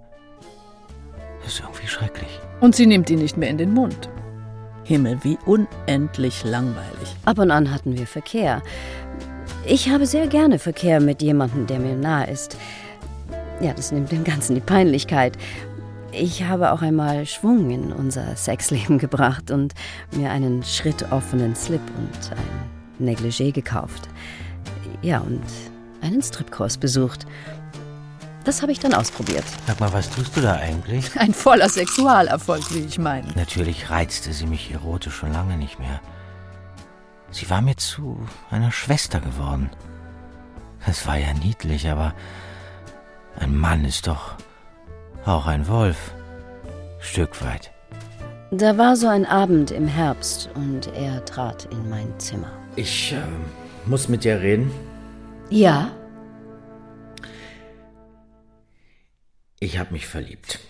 Das ist irgendwie schrecklich. Und sie nimmt ihn nicht mehr in den Mund. Himmel, wie unendlich langweilig. Ab und an hatten wir Verkehr. Ich habe sehr gerne Verkehr mit jemandem, der mir nahe ist. Ja, das nimmt dem Ganzen die Peinlichkeit. Ich habe auch einmal Schwung in unser Sexleben gebracht und mir einen schrittoffenen Slip und ein Negligé gekauft. Ja, und einen Stripkurs besucht. Das habe ich dann ausprobiert. Sag mal, was tust du da eigentlich? Ein voller Sexualerfolg, wie ich meine. Natürlich reizte sie mich erotisch schon lange nicht mehr. Sie war mir zu einer Schwester geworden. Das war ja niedlich, aber ein Mann ist doch auch ein Wolf. Stück weit. Da war so ein Abend im Herbst und er trat in mein Zimmer. Ich äh, muss mit dir reden. Ja? Ich habe mich verliebt.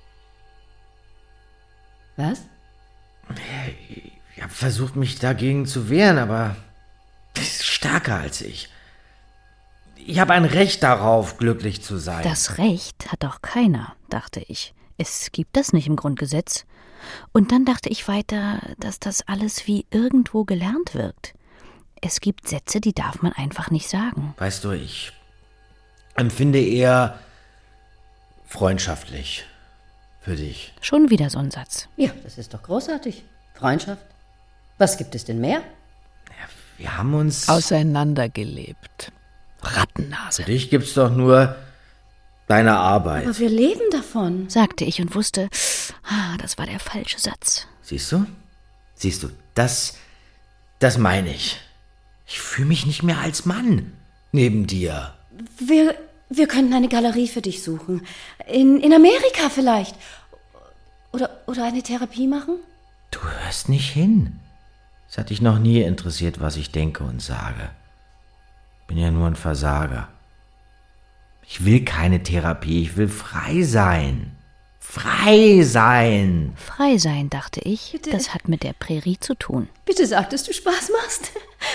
Was? Ich habe versucht, mich dagegen zu wehren, aber sie ist stärker als ich. Ich habe ein Recht darauf, glücklich zu sein. Das Recht hat doch keiner, dachte ich. Es gibt das nicht im Grundgesetz. Und dann dachte ich weiter, dass das alles wie irgendwo gelernt wirkt. Es gibt Sätze, die darf man einfach nicht sagen. Weißt du, ich empfinde eher freundschaftlich für dich. Schon wieder so ein Satz. Ja, das ist doch großartig. Freundschaft. Was gibt es denn mehr? Ja, wir haben uns auseinandergelebt. Rattennase. Für dich gibt's doch nur deine Arbeit. Aber wir leben davon, sagte ich und wusste, ah, das war der falsche Satz. Siehst du? Siehst du, das, das meine ich. Ich fühle mich nicht mehr als Mann neben dir. Wir, wir könnten eine Galerie für dich suchen. In, in Amerika vielleicht. Oder, oder eine Therapie machen? Du hörst nicht hin. Es hat dich noch nie interessiert, was ich denke und sage. Ich bin ja nur ein Versager. Ich will keine Therapie, ich will frei sein. Frei sein. Frei sein, dachte ich, Bitte. Das hat mit der Prärie zu tun. Bitte sag, dass du Spaß machst.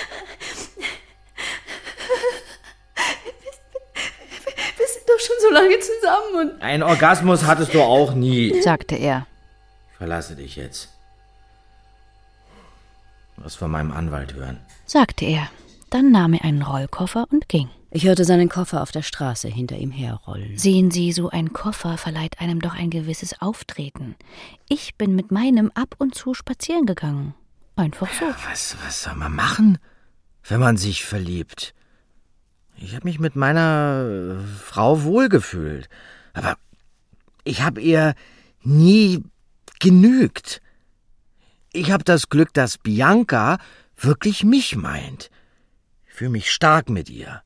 Wir sind doch schon so lange zusammen und... Einen Orgasmus hattest du auch nie, sagte er. Ich verlasse dich jetzt. Du wirst von meinem Anwalt hören, sagte er. Dann nahm er einen Rollkoffer und ging. Ich hörte seinen Koffer auf der Straße hinter ihm herrollen. Sehen Sie, so ein Koffer verleiht einem doch ein gewisses Auftreten. Ich bin mit meinem ab und zu spazieren gegangen. Einfach so. Ja, was, was soll man machen, wenn man sich verliebt? Ich habe mich mit meiner Frau wohlgefühlt. Aber ich habe ihr nie genügt. Ich habe das Glück, dass Bianca wirklich mich meint. Ich fühle mich stark mit ihr.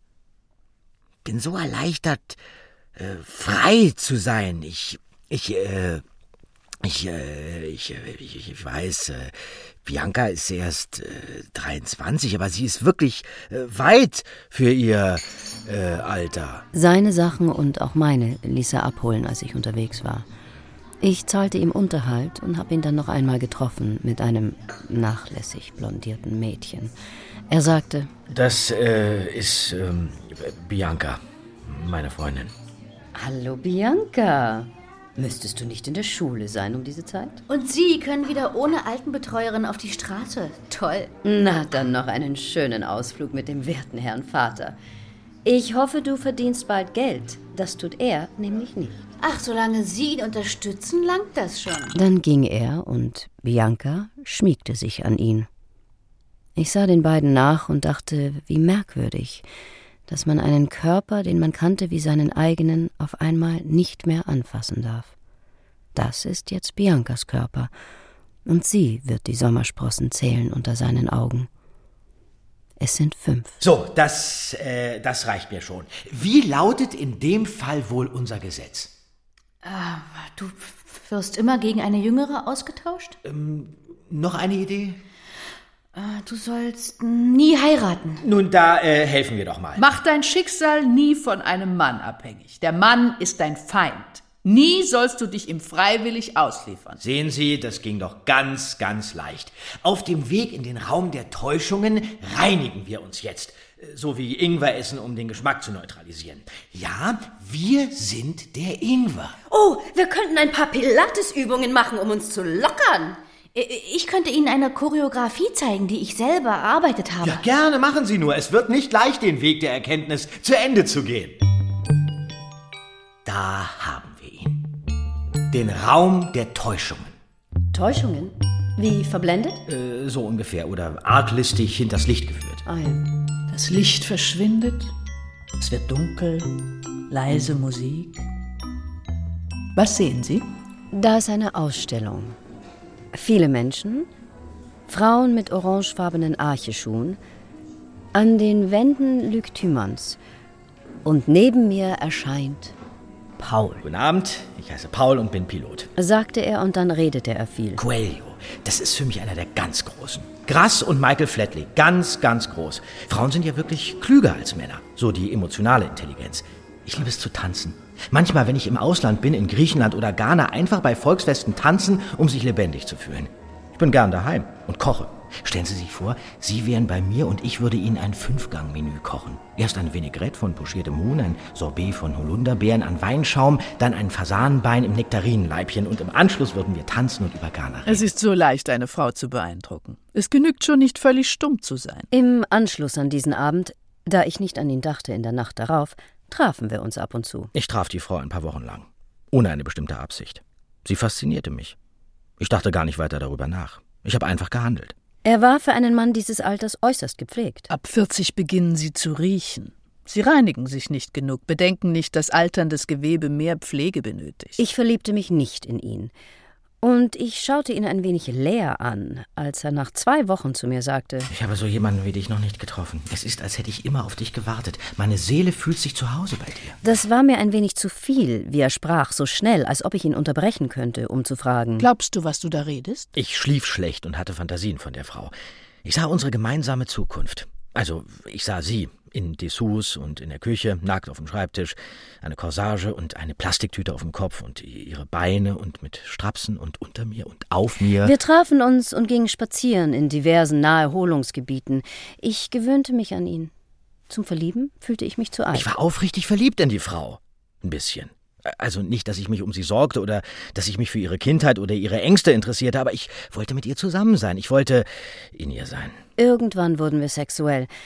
Bin so erleichtert, äh, frei zu sein. Ich, ich, äh, ich, äh, ich, äh, ich, ich weiß, äh, Bianca ist erst äh, dreiundzwanzig, aber sie ist wirklich äh, weit für ihr äh, Alter. Seine Sachen und auch meine ließ er abholen, als ich unterwegs war. Ich zahlte ihm Unterhalt und habe ihn dann noch einmal getroffen mit einem nachlässig blondierten Mädchen. Er sagte: Das äh, ist ähm, Bianca, meine Freundin. Hallo Bianca. Müsstest du nicht in der Schule sein um diese Zeit? Und Sie können wieder ohne Altenbetreuerin auf die Straße. Toll. Na, dann noch einen schönen Ausflug mit dem werten Herrn Vater. Ich hoffe, du verdienst bald Geld. Das tut er nämlich nicht. Ach, solange Sie ihn unterstützen, langt das schon. Dann ging er und Bianca schmiegte sich an ihn. Ich sah den beiden nach und dachte, wie merkwürdig, dass man einen Körper, den man kannte wie seinen eigenen, auf einmal nicht mehr anfassen darf. Das ist jetzt Biancas Körper, und sie wird die Sommersprossen zählen unter seinen Augen. Es sind fünf. So, das, äh, das reicht mir schon. Wie lautet in dem Fall wohl unser Gesetz? Äh, du wirst immer gegen eine Jüngere ausgetauscht? Ähm, noch eine Idee? Äh, du sollst nie heiraten. Nun, da äh, helfen wir doch mal. Mach dein Schicksal nie von einem Mann abhängig. Der Mann ist dein Feind. Nie sollst du dich ihm freiwillig ausliefern. Sehen Sie, das ging doch ganz, ganz leicht. Auf dem Weg in den Raum der Täuschungen reinigen wir uns jetzt. So wie Ingwer essen, um den Geschmack zu neutralisieren. Ja, wir sind der Ingwer. Oh, wir könnten ein paar Pilates-Übungen machen, um uns zu lockern. Ich könnte Ihnen eine Choreografie zeigen, die ich selber erarbeitet habe. Ja, gerne, machen Sie nur. Es wird nicht leicht, den Weg der Erkenntnis zu Ende zu gehen. Da haben wir ihn. Den Raum der Täuschungen. Täuschungen? Wie verblendet? Äh, so ungefähr. Oder arglistig hinters Licht geführt. Ah, ja. Das Licht verschwindet, es wird dunkel, leise Musik. Was sehen Sie? Da ist eine Ausstellung. Viele Menschen, Frauen mit orangefarbenen Archeschuhen, an den Wänden Luc Thymans. Und neben mir erscheint Paul. Guten Abend, ich heiße Paul und bin Pilot. Sagte er, und dann redete er viel. Coelho, das ist für mich einer der ganz Großen. Grass und Michael Flatley, ganz, ganz groß. Frauen sind ja wirklich klüger als Männer, so die emotionale Intelligenz. Ich liebe es zu tanzen. Manchmal, wenn ich im Ausland bin, in Griechenland oder Ghana, einfach bei Volksfesten tanzen, um sich lebendig zu fühlen. Ich bin gern daheim und koche. Stellen Sie sich vor, Sie wären bei mir und ich würde Ihnen ein Fünfgang-Menü kochen. Erst ein Vinaigrette von pochiertem Huhn, ein Sorbet von Holunderbeeren an Weinschaum, dann ein Fasanenbein im Nektarinenleibchen und im Anschluss würden wir tanzen und über Ghana reden. Es ist so leicht, eine Frau zu beeindrucken. Es genügt schon nicht, völlig stumm zu sein. Im Anschluss an diesen Abend, da ich nicht an ihn dachte in der Nacht darauf, trafen wir uns ab und zu. Ich traf die Frau ein paar Wochen lang, ohne eine bestimmte Absicht. Sie faszinierte mich. Ich dachte gar nicht weiter darüber nach. Ich habe einfach gehandelt. Er war für einen Mann dieses Alters äußerst gepflegt. Ab vierzig beginnen sie zu riechen. Sie reinigen sich nicht genug, bedenken nicht, dass alterndes Gewebe mehr Pflege benötigt. Ich verliebte mich nicht in ihn. Und ich schaute ihn ein wenig leer an, als er nach zwei Wochen zu mir sagte: Ich habe so jemanden wie dich noch nicht getroffen. Es ist, als hätte ich immer auf dich gewartet. Meine Seele fühlt sich zu Hause bei dir. Das war mir ein wenig zu viel, wie er sprach, so schnell, als ob ich ihn unterbrechen könnte, um zu fragen: Glaubst du, was du da redest? Ich schlief schlecht und hatte Fantasien von der Frau. Ich sah unsere gemeinsame Zukunft. Also, ich sah sie in Dessous und in der Küche, nackt auf dem Schreibtisch, eine Corsage und eine Plastiktüte auf dem Kopf und ihre Beine und mit Strapsen und unter mir und auf mir. Wir trafen uns und gingen spazieren in diversen Naherholungsgebieten. Ich gewöhnte mich an ihn. Zum Verlieben fühlte ich mich zu alt. Ich war aufrichtig verliebt in die Frau. Ein bisschen. Also nicht, dass ich mich um sie sorgte oder dass ich mich für ihre Kindheit oder ihre Ängste interessierte, aber ich wollte mit ihr zusammen sein. Ich wollte in ihr sein. Irgendwann wurden wir sexuell.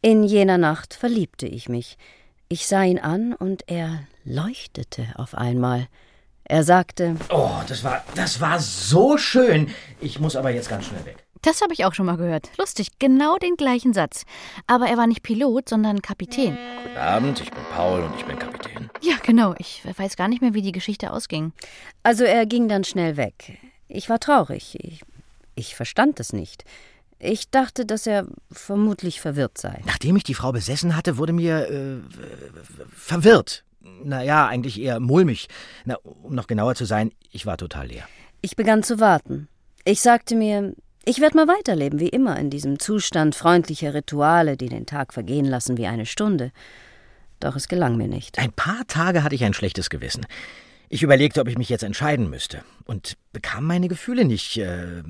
In jener Nacht verliebte ich mich. Ich sah ihn an und er leuchtete auf einmal. Er sagte: Oh, das war, das war so schön. Ich muss aber jetzt ganz schnell weg. Das habe ich auch schon mal gehört. Lustig, genau den gleichen Satz. Aber er war nicht Pilot, sondern Kapitän. Guten Abend, ich bin Paul und ich bin Kapitän. Ja, genau. Ich weiß gar nicht mehr, wie die Geschichte ausging. Also er ging dann schnell weg. Ich war traurig. Ich, ich verstand es nicht. Ich dachte, dass er vermutlich verwirrt sei. Nachdem ich die Frau besessen hatte, wurde mir äh, verwirrt. Naja, eigentlich eher mulmig. Na, um noch genauer zu sein, ich war total leer. Ich begann zu warten. Ich sagte mir, ich werde mal weiterleben, wie immer, in diesem Zustand freundlicher Rituale, die den Tag vergehen lassen wie eine Stunde. Doch es gelang mir nicht. Ein paar Tage hatte ich ein schlechtes Gewissen. Ich überlegte, ob ich mich jetzt entscheiden müsste und bekam meine Gefühle nicht äh,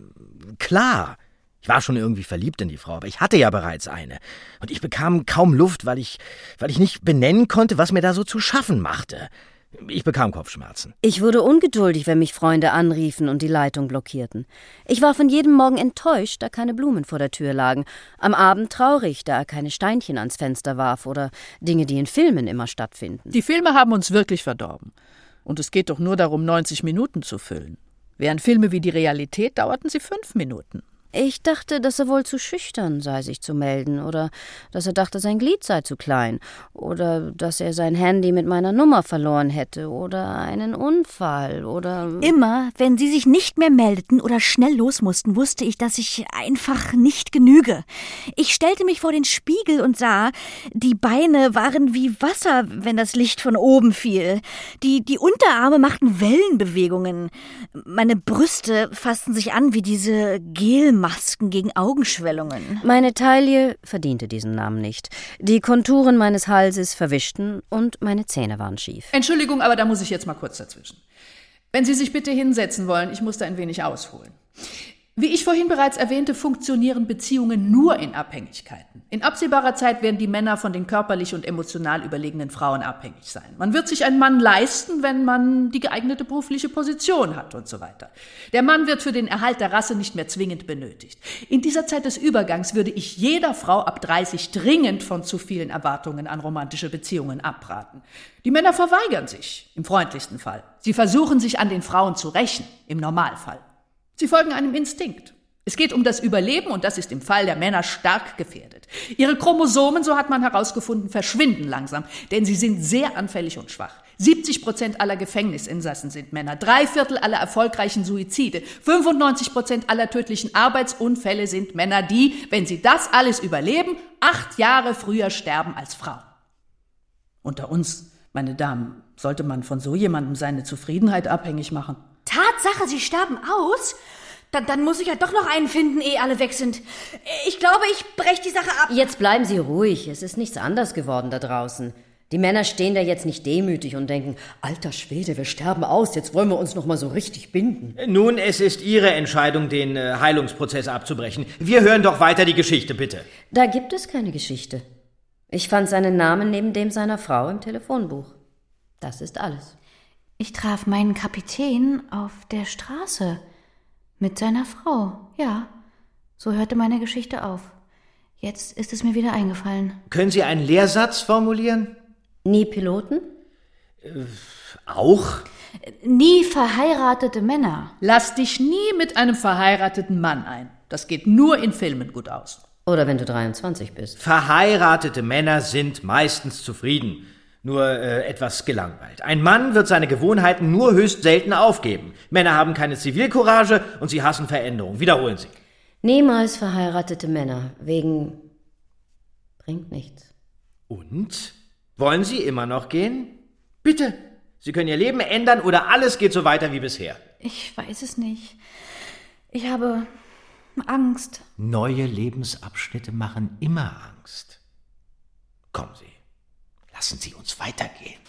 klar. Ich war schon irgendwie verliebt in die Frau, aber ich hatte ja bereits eine. Und ich bekam kaum Luft, weil ich, weil ich nicht benennen konnte, was mir da so zu schaffen machte. Ich bekam Kopfschmerzen. Ich wurde ungeduldig, wenn mich Freunde anriefen und die Leitung blockierten. Ich war von jedem Morgen enttäuscht, da keine Blumen vor der Tür lagen. Am Abend traurig, da er keine Steinchen ans Fenster warf oder Dinge, die in Filmen immer stattfinden. Die Filme haben uns wirklich verdorben. Und es geht doch nur darum, neunzig Minuten zu füllen. Während Filme wie die Realität dauerten sie fünf Minuten. Ich dachte, dass er wohl zu schüchtern sei, sich zu melden, oder dass er dachte, sein Glied sei zu klein, oder dass er sein Handy mit meiner Nummer verloren hätte, oder einen Unfall, oder... Immer, wenn Sie sich nicht mehr meldeten oder schnell los mussten, wusste ich, dass ich einfach nicht genüge. Ich stellte mich vor den Spiegel und sah, die Beine waren wie Wasser, wenn das Licht von oben fiel. Die, die Unterarme machten Wellenbewegungen. Meine Brüste fassten sich an wie diese Gelmasken gegen Augenschwellungen. Meine Taille verdiente diesen Namen nicht. Die Konturen meines Halses verwischten und meine Zähne waren schief. Entschuldigung, aber da muss ich jetzt mal kurz dazwischen. Wenn Sie sich bitte hinsetzen wollen, ich muss da ein wenig ausholen. Wie ich vorhin bereits erwähnte, funktionieren Beziehungen nur in Abhängigkeiten. In absehbarer Zeit werden die Männer von den körperlich und emotional überlegenen Frauen abhängig sein. Man wird sich einen Mann leisten, wenn man die geeignete berufliche Position hat und so weiter. Der Mann wird für den Erhalt der Rasse nicht mehr zwingend benötigt. In dieser Zeit des Übergangs würde ich jeder Frau ab dreißig dringend von zu vielen Erwartungen an romantische Beziehungen abraten. Die Männer verweigern sich, im freundlichsten Fall. Sie versuchen sich an den Frauen zu rächen, im Normalfall. Sie folgen einem Instinkt. Es geht um das Überleben und das ist im Fall der Männer stark gefährdet. Ihre Chromosomen, so hat man herausgefunden, verschwinden langsam, denn sie sind sehr anfällig und schwach. siebzig Prozent aller Gefängnisinsassen sind Männer, drei Viertel aller erfolgreichen Suizide, fünfundneunzig Prozent aller tödlichen Arbeitsunfälle sind Männer, die, wenn sie das alles überleben, acht Jahre früher sterben als Frauen. Unter uns, meine Damen, sollte man von so jemandem seine Zufriedenheit abhängig machen. Tatsache, sie sterben aus? Dann, dann muss ich ja doch noch einen finden, ehe alle weg sind. Ich glaube, ich breche die Sache ab. Jetzt bleiben Sie ruhig, es ist nichts anders geworden da draußen. Die Männer stehen da jetzt nicht demütig und denken, alter Schwede, wir sterben aus, jetzt wollen wir uns noch mal so richtig binden. Nun, es ist Ihre Entscheidung, den äh, Heilungsprozess abzubrechen. Wir hören doch weiter die Geschichte, bitte. Da gibt es keine Geschichte. Ich fand seinen Namen neben dem seiner Frau im Telefonbuch. Das ist alles. Ich traf meinen Kapitän auf der Straße mit seiner Frau. Ja, so hörte meine Geschichte auf. Jetzt ist es mir wieder eingefallen. Können Sie einen Lehrsatz formulieren? Nie Piloten? Äh, auch? Nie verheiratete Männer. Lass dich nie mit einem verheirateten Mann ein. Das geht nur in Filmen gut aus. Oder wenn du dreiundzwanzig bist. Verheiratete Männer sind meistens zufrieden. Nur äh, etwas gelangweilt. Ein Mann wird seine Gewohnheiten nur höchst selten aufgeben. Männer haben keine Zivilcourage und sie hassen Veränderung. Wiederholen Sie. Niemals verheiratete Männer. Wegen... bringt nichts. Und? Wollen Sie immer noch gehen? Bitte. Sie können Ihr Leben ändern oder alles geht so weiter wie bisher. Ich weiß es nicht. Ich habe Angst. Neue Lebensabschnitte machen immer Angst. Kommen Sie. Lassen Sie uns weitergehen.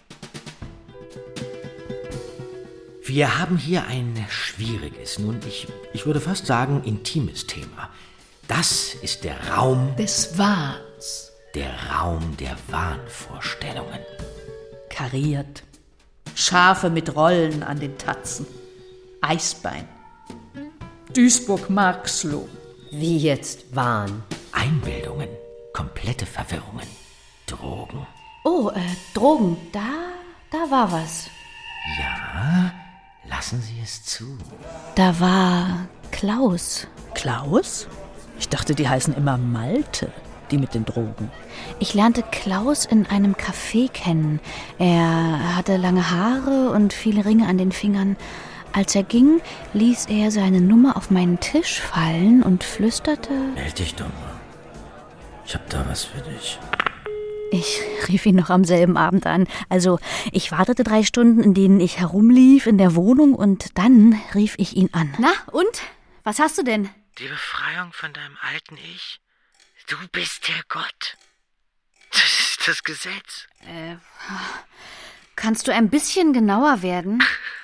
Wir haben hier ein schwieriges, nun ich, ich würde fast sagen intimes Thema. Das ist der Raum des Wahns. Der Raum der Wahnvorstellungen. Kariert. Schafe mit Rollen an den Tatzen. Eisbein. Duisburg-Marxloh. Wie jetzt Wahn? Einbildungen. komplette Verwirrungen. Drogen. Oh, äh, Drogen. Da, da war was. Ja, lassen Sie es zu. Da war Klaus. Klaus? Ich dachte, die heißen immer Malte, die mit den Drogen. Ich lernte Klaus in einem Café kennen. Er hatte lange Haare und viele Ringe an den Fingern. Als er ging, ließ er seine Nummer auf meinen Tisch fallen und flüsterte: Meld dich doch mal. Ich hab da was für dich. Ich rief ihn noch am selben Abend an. Also, ich wartete drei Stunden, in denen ich herumlief in der Wohnung, und dann rief ich ihn an. Na, und? Was hast du denn? Die Befreiung von deinem alten Ich. Du bist der Gott. Das ist das Gesetz. Äh, kannst du ein bisschen genauer werden?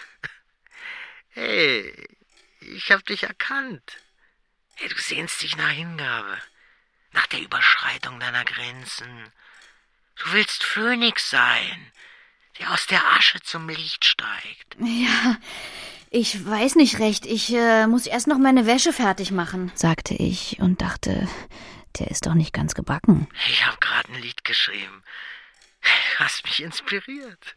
Hey, ich hab dich erkannt. Hey, du sehnst dich nach Hingabe, nach der Überschreitung deiner Grenzen. Du willst Phönix sein, der aus der Asche zum Licht steigt. Ja, ich weiß nicht recht. Ich äh, muss erst noch meine Wäsche fertig machen, sagte ich und dachte, der ist doch nicht ganz gebacken. Ich hab gerade ein Lied geschrieben. Hast mich inspiriert.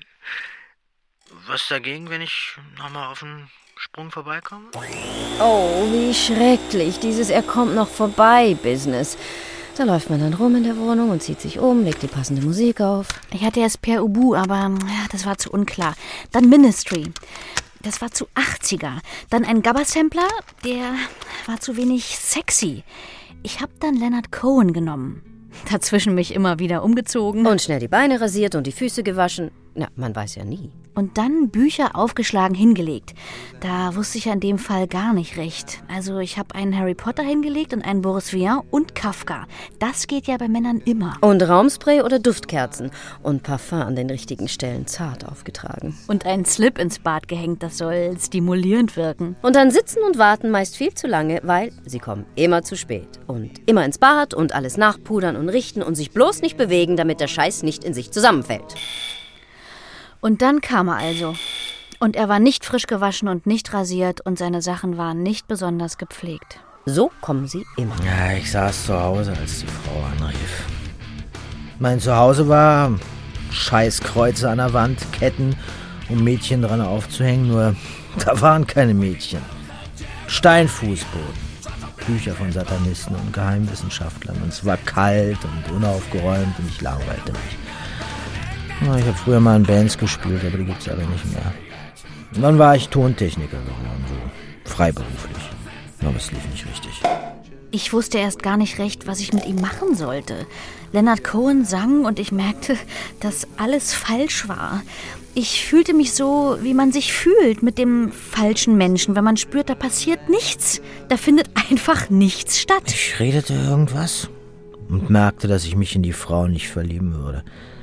Was dagegen, wenn ich nochmal auf den Sprung vorbeikomme? Oh, wie schrecklich, dieses Er kommt noch vorbei Business. Da läuft man dann rum in der Wohnung und zieht sich um, legt die passende Musik auf. Ich hatte erst Per Ubu, aber ja, das war zu unklar. Dann Ministry. Das war zu achtziger. Dann ein Gabba-Sampler, der war zu wenig sexy. Ich habe dann Leonard Cohen genommen. Dazwischen mich immer wieder umgezogen. Und schnell die Beine rasiert und die Füße gewaschen. Na, man weiß ja nie. Und dann Bücher aufgeschlagen hingelegt. Da wusste ich ja in dem Fall gar nicht recht. Also ich habe einen Harry Potter hingelegt und einen Boris Vian und Kafka. Das geht ja bei Männern immer. Und Raumspray oder Duftkerzen. Und Parfum an den richtigen Stellen zart aufgetragen. Und einen Slip ins Bad gehängt, das soll stimulierend wirken. Und dann sitzen und warten meist viel zu lange, weil sie kommen immer zu spät. Und immer ins Bad und alles nachpudern und richten und sich bloß nicht bewegen, damit der Scheiß nicht in sich zusammenfällt. Und dann kam er also. Und er war nicht frisch gewaschen und nicht rasiert und seine Sachen waren nicht besonders gepflegt. So kommen sie immer. Ja, ich saß zu Hause, als die Frau anrief. Mein Zuhause war scheiß Kreuze an der Wand, Ketten, um Mädchen dran aufzuhängen, nur da waren keine Mädchen. Steinfußboden, Bücher von Satanisten und Geheimwissenschaftlern. Und es war kalt und unaufgeräumt und ich langweilte mich. Ich habe früher mal in Bands gespielt, aber die gibt's aber nicht mehr. Und dann war ich Tontechniker geworden, so freiberuflich. Aber es lief nicht richtig. Ich wusste erst gar nicht recht, was ich mit ihm machen sollte. Leonard Cohen sang und ich merkte, dass alles falsch war. Ich fühlte mich so, wie man sich fühlt mit dem falschen Menschen, wenn man spürt, da passiert nichts. Da findet einfach nichts statt. Ich redete irgendwas und merkte, dass ich mich in die Frau nicht verlieben würde.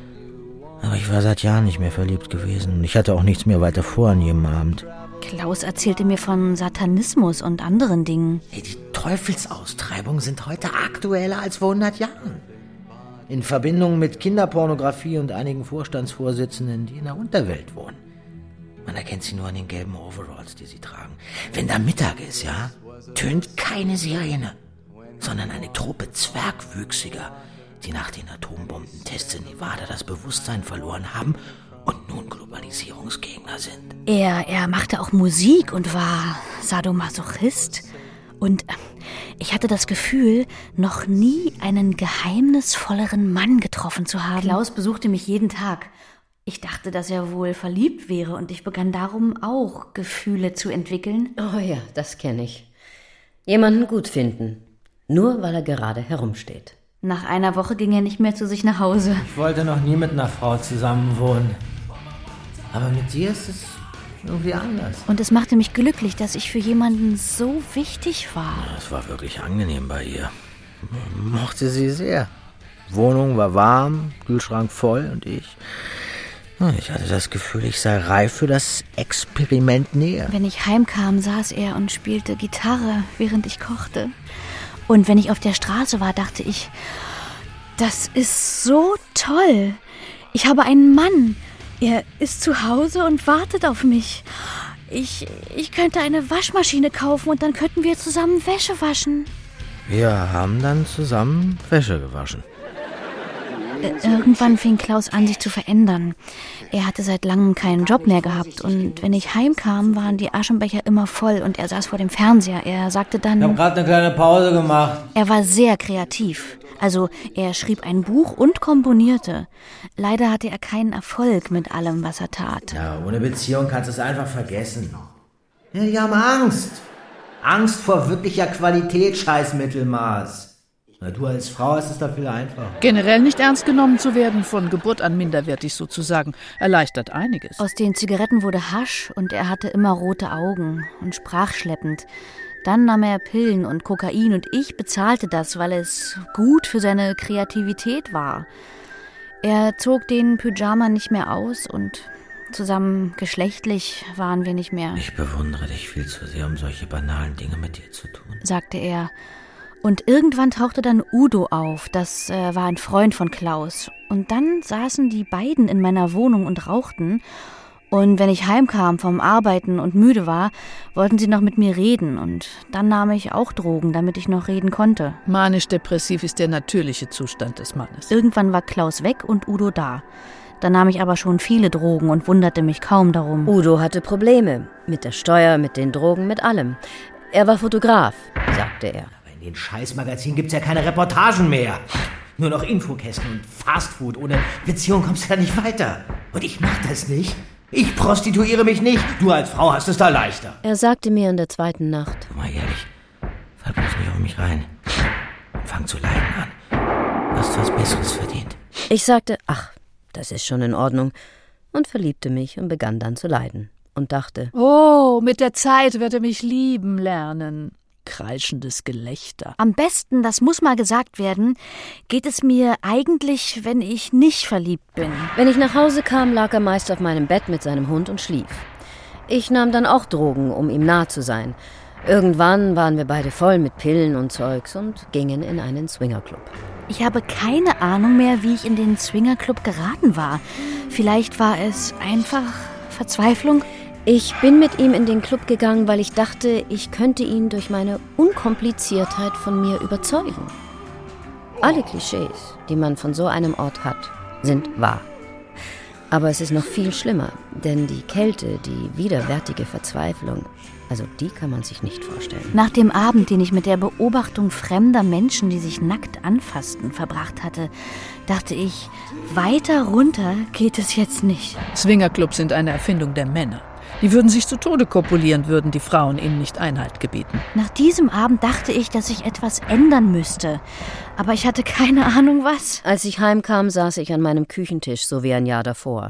Aber ich war seit Jahren nicht mehr verliebt gewesen und ich hatte auch nichts mehr weiter vor an jedem Abend. Klaus erzählte mir von Satanismus und anderen Dingen. Hey, die Teufelsaustreibungen sind heute aktueller als vor hundert Jahren. In Verbindung mit Kinderpornografie und einigen Vorstandsvorsitzenden, die in der Unterwelt wohnen. Man erkennt sie nur an den gelben Overalls, die sie tragen. Wenn da Mittag ist, ja, tönt keine Sirene, sondern eine Truppe Zwergwüchsiger, die nach den Atombombentests in Nevada das Bewusstsein verloren haben und nun Globalisierungsgegner sind. Er, er machte auch Musik und war Sadomasochist. Und ich hatte das Gefühl, noch nie einen geheimnisvolleren Mann getroffen zu haben. Klaus besuchte mich jeden Tag. Ich dachte, dass er wohl verliebt wäre und ich begann darum auch Gefühle zu entwickeln. Oh ja, das kenne ich. Jemanden gut finden, nur weil er gerade herumsteht. Nach einer Woche ging er nicht mehr zu sich nach Hause. Ich wollte noch nie mit einer Frau zusammen wohnen. Aber mit dir ist es irgendwie anders. Und es machte mich glücklich, dass ich für jemanden so wichtig war. Ja, es war wirklich angenehm bei ihr. Ich mochte sie sehr. Wohnung war warm, Kühlschrank voll und ich... Ich hatte das Gefühl, ich sei reif für das Experiment näher. Wenn ich heimkam, saß er und spielte Gitarre, während ich kochte. Und wenn ich auf der Straße war, dachte ich, das ist so toll. Ich habe einen Mann. Er ist zu Hause und wartet auf mich. Ich, ich könnte eine Waschmaschine kaufen und dann könnten wir zusammen Wäsche waschen. Wir haben dann zusammen Wäsche gewaschen. Irgendwann fing Klaus an, sich zu verändern. Er hatte seit langem keinen Job mehr gehabt und wenn ich heimkam, waren die Aschenbecher immer voll und er saß vor dem Fernseher. Er sagte dann... Ich habe gerade eine kleine Pause gemacht. Er war sehr kreativ. Also er schrieb ein Buch und komponierte. Leider hatte er keinen Erfolg mit allem, was er tat. Ja, ohne Beziehung kannst du es einfach vergessen. Ja, die haben Angst. Angst vor wirklicher Qualität, scheiß Mittelmaß. Na, du als Frau hast es da viel einfacher. Generell nicht ernst genommen zu werden, von Geburt an minderwertig sozusagen, erleichtert einiges. Aus den Zigaretten wurde Hasch und er hatte immer rote Augen und sprach schleppend. Dann nahm er Pillen und Kokain und ich bezahlte das, weil es gut für seine Kreativität war. Er zog den Pyjama nicht mehr aus und zusammen geschlechtlich waren wir nicht mehr. Ich bewundere dich viel zu sehr, um solche banalen Dinge mit dir zu tun, sagte er. Und irgendwann tauchte dann Udo auf, das äh, war ein Freund von Klaus. Und dann saßen die beiden in meiner Wohnung und rauchten. Und wenn ich heimkam vom Arbeiten und müde war, wollten sie noch mit mir reden. Und dann nahm ich auch Drogen, damit ich noch reden konnte. Manisch-depressiv ist der natürliche Zustand des Mannes. Irgendwann war Klaus weg und Udo da. Da nahm ich aber schon viele Drogen und wunderte mich kaum darum. Udo hatte Probleme. Mit der Steuer, mit den Drogen, mit allem. Er war Fotograf, sagte er. In den Scheißmagazinen gibt's ja keine Reportagen mehr. Nur noch Infokästen und Fastfood. Ohne Beziehung kommst du da nicht weiter. Und ich mach das nicht. Ich prostituiere mich nicht. Du als Frau hast es da leichter. Er sagte mir in der zweiten Nacht. Mal ehrlich, fall bloß nicht auf mich rein. Fang zu leiden an. Du hast was Besseres verdient. Ich sagte, ach, das ist schon in Ordnung. Und verliebte mich und begann dann zu leiden. Und dachte, oh, mit der Zeit wird er mich lieben lernen. Kreischendes Gelächter. Am besten, das muss mal gesagt werden, geht es mir eigentlich, wenn ich nicht verliebt bin. Wenn ich nach Hause kam, lag er meist auf meinem Bett mit seinem Hund und schlief. Ich nahm dann auch Drogen, um ihm nah zu sein. Irgendwann waren wir beide voll mit Pillen und Zeugs und gingen in einen Swingerclub. Ich habe keine Ahnung mehr, wie ich in den Swingerclub geraten war. Vielleicht war es einfach Verzweiflung. Ich bin mit ihm in den Club gegangen, weil ich dachte, ich könnte ihn durch meine Unkompliziertheit von mir überzeugen. Alle Klischees, die man von so einem Ort hat, sind wahr. Aber es ist noch viel schlimmer, denn die Kälte, die widerwärtige Verzweiflung, also die kann man sich nicht vorstellen. Nach dem Abend, den ich mit der Beobachtung fremder Menschen, die sich nackt anfassten, verbracht hatte, dachte ich, weiter runter geht es jetzt nicht. Swingerclubs sind eine Erfindung der Männer. Die würden sich zu Tode kopulieren, würden die Frauen ihnen nicht Einhalt gebieten. Nach diesem Abend dachte ich, dass ich etwas ändern müsste. Aber ich hatte keine Ahnung, was. Als ich heimkam, saß ich an meinem Küchentisch, so wie ein Jahr davor.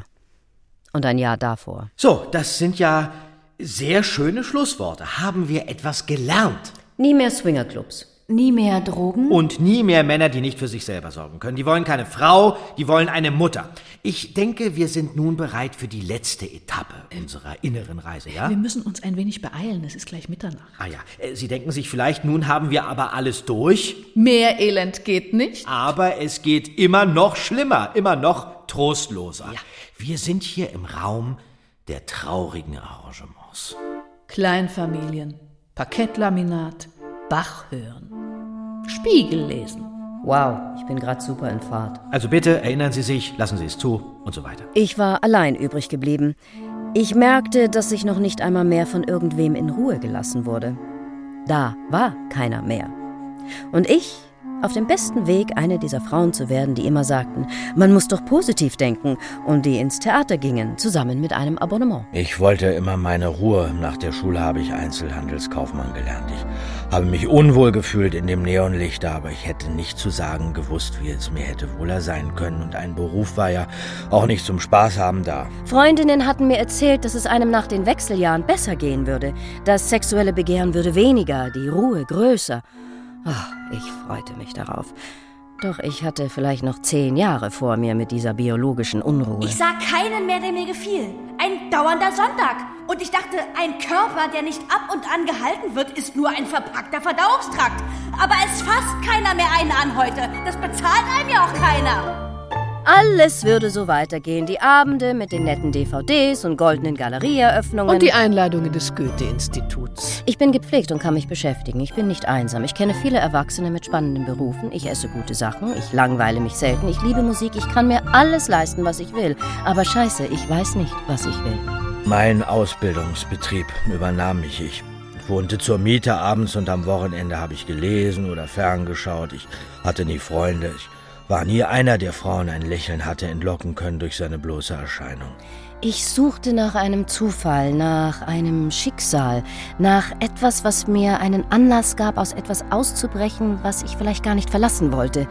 Und ein Jahr davor. So, das sind ja sehr schöne Schlussworte. Haben wir etwas gelernt? Nie mehr Swingerclubs. Nie mehr Drogen? Und nie mehr Männer, die nicht für sich selber sorgen können. Die wollen keine Frau, die wollen eine Mutter. Ich denke, wir sind nun bereit für die letzte Etappe unserer inneren Reise, ja? Wir müssen uns ein wenig beeilen, es ist gleich Mitternacht. Ah ja, Sie denken sich vielleicht, nun haben wir aber alles durch. Mehr Elend geht nicht. Aber es geht immer noch schlimmer, immer noch trostloser. Ja. Wir sind hier im Raum der traurigen Arrangements. Kleinfamilien, Parkettlaminat, Bach hören, Spiegel lesen. Wow, ich bin gerade super in Fahrt. Also bitte, erinnern Sie sich, lassen Sie es zu und so weiter. Ich war allein übrig geblieben. Ich merkte, dass ich noch nicht einmal mehr von irgendwem in Ruhe gelassen wurde. Da war keiner mehr. Und ich, auf dem besten Weg, eine dieser Frauen zu werden, die immer sagten, man muss doch positiv denken und die ins Theater gingen, zusammen mit einem Abonnement. Ich wollte immer meine Ruhe. Nach der Schule habe ich Einzelhandelskaufmann gelernt. Ich habe mich unwohl gefühlt in dem Neonlicht, aber ich hätte nicht zu sagen gewusst, wie es mir hätte wohler sein können. Und ein Beruf war ja auch nicht zum Spaß haben da. Freundinnen hatten mir erzählt, dass es einem nach den Wechseljahren besser gehen würde. Das sexuelle Begehren würde weniger, die Ruhe größer. Ach, ich freute mich darauf. Doch ich hatte vielleicht noch zehn Jahre vor mir mit dieser biologischen Unruhe. Ich sah keinen mehr, der mir gefiel. Ein dauernder Sonntag. Und ich dachte, ein Körper, der nicht ab und an gehalten wird, ist nur ein verpackter Verdauungstrakt. Aber es fasst keiner mehr einen an heute. Das bezahlt einem ja auch keiner. Alles würde so weitergehen. Die Abende mit den netten D V Ds und goldenen Galerieeröffnungen. Und die Einladungen des Goethe-Instituts. Ich bin gepflegt und kann mich beschäftigen. Ich bin nicht einsam. Ich kenne viele Erwachsene mit spannenden Berufen. Ich esse gute Sachen. Ich langweile mich selten. Ich liebe Musik. Ich kann mir alles leisten, was ich will. Aber scheiße, ich weiß nicht, was ich will. Mein Ausbildungsbetrieb übernahm mich. Ich wohnte zur Miete abends und am Wochenende habe ich gelesen oder ferngeschaut. Ich hatte nie Freunde. Ich war nie einer, der Frauen ein Lächeln hatte entlocken können durch seine bloße Erscheinung. Ich suchte nach einem Zufall, nach einem Schicksal, nach etwas, was mir einen Anlass gab, aus etwas auszubrechen, was ich vielleicht gar nicht verlassen wollte.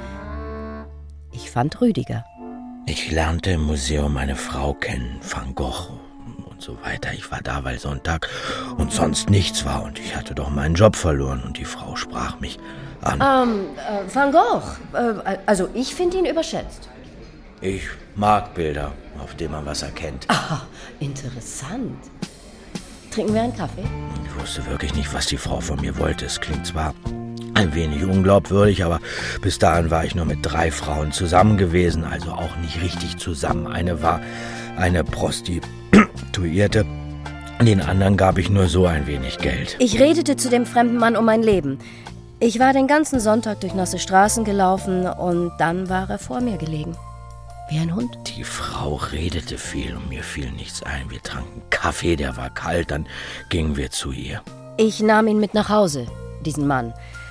Ich fand Rüdiger. Ich lernte im Museum eine Frau kennen, Van Gogh und so weiter. Ich war da, weil Sonntag und sonst nichts war und ich hatte doch meinen Job verloren und die Frau sprach mich an. Ähm, äh, Van Gogh. Äh, also ich finde ihn überschätzt. Ich mag Bilder, auf denen man was erkennt. Ah, interessant. Trinken wir einen Kaffee? Ich wusste wirklich nicht, was die Frau von mir wollte. Es klingt zwar ein wenig unglaubwürdig, aber bis dahin war ich nur mit drei Frauen zusammen gewesen, also auch nicht richtig zusammen. Eine war eine Prostituierte, den anderen gab ich nur so ein wenig Geld. Ich redete zu dem fremden Mann um mein Leben. Ich war den ganzen Sonntag durch nasse Straßen gelaufen und dann war er vor mir gelegen. Wie ein Hund. Die Frau redete viel und mir fiel nichts ein. Wir tranken Kaffee, der war kalt, dann gingen wir zu ihr. Ich nahm ihn mit nach Hause, diesen Mann,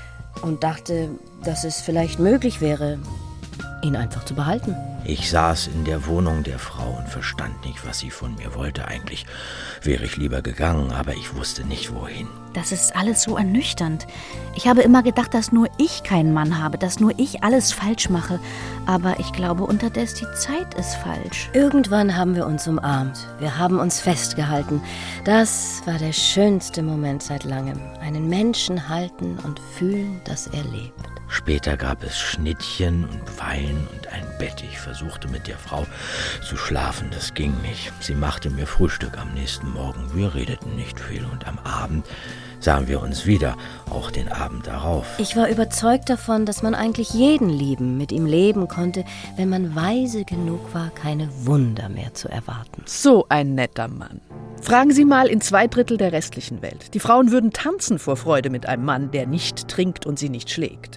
und dachte, dass es vielleicht möglich wäre, ihn einfach zu behalten. Ich saß in der Wohnung der Frau und verstand nicht, was sie von mir wollte. Eigentlich wäre ich lieber gegangen, aber ich wusste nicht, wohin. Das ist alles so ernüchternd. Ich habe immer gedacht, dass nur ich keinen Mann habe, dass nur ich alles falsch mache. Aber ich glaube, unterdessen die Zeit ist falsch. Irgendwann haben wir uns umarmt. Wir haben uns festgehalten. Das war der schönste Moment seit langem. Einen Menschen halten und fühlen, dass er lebt. Später gab es Schnittchen und Wein und ein Bett. Ich versuchte mit der Frau zu schlafen, das ging nicht. Sie machte mir Frühstück am nächsten Morgen. Wir redeten nicht viel und am Abend sahen wir uns wieder, auch den Abend darauf. Ich war überzeugt davon, dass man eigentlich jeden lieben, mit ihm leben konnte, wenn man weise genug war, keine Wunder mehr zu erwarten. So ein netter Mann. Fragen Sie mal in zwei Drittel der restlichen Welt. Die Frauen würden tanzen vor Freude mit einem Mann, der nicht trinkt und sie nicht schlägt.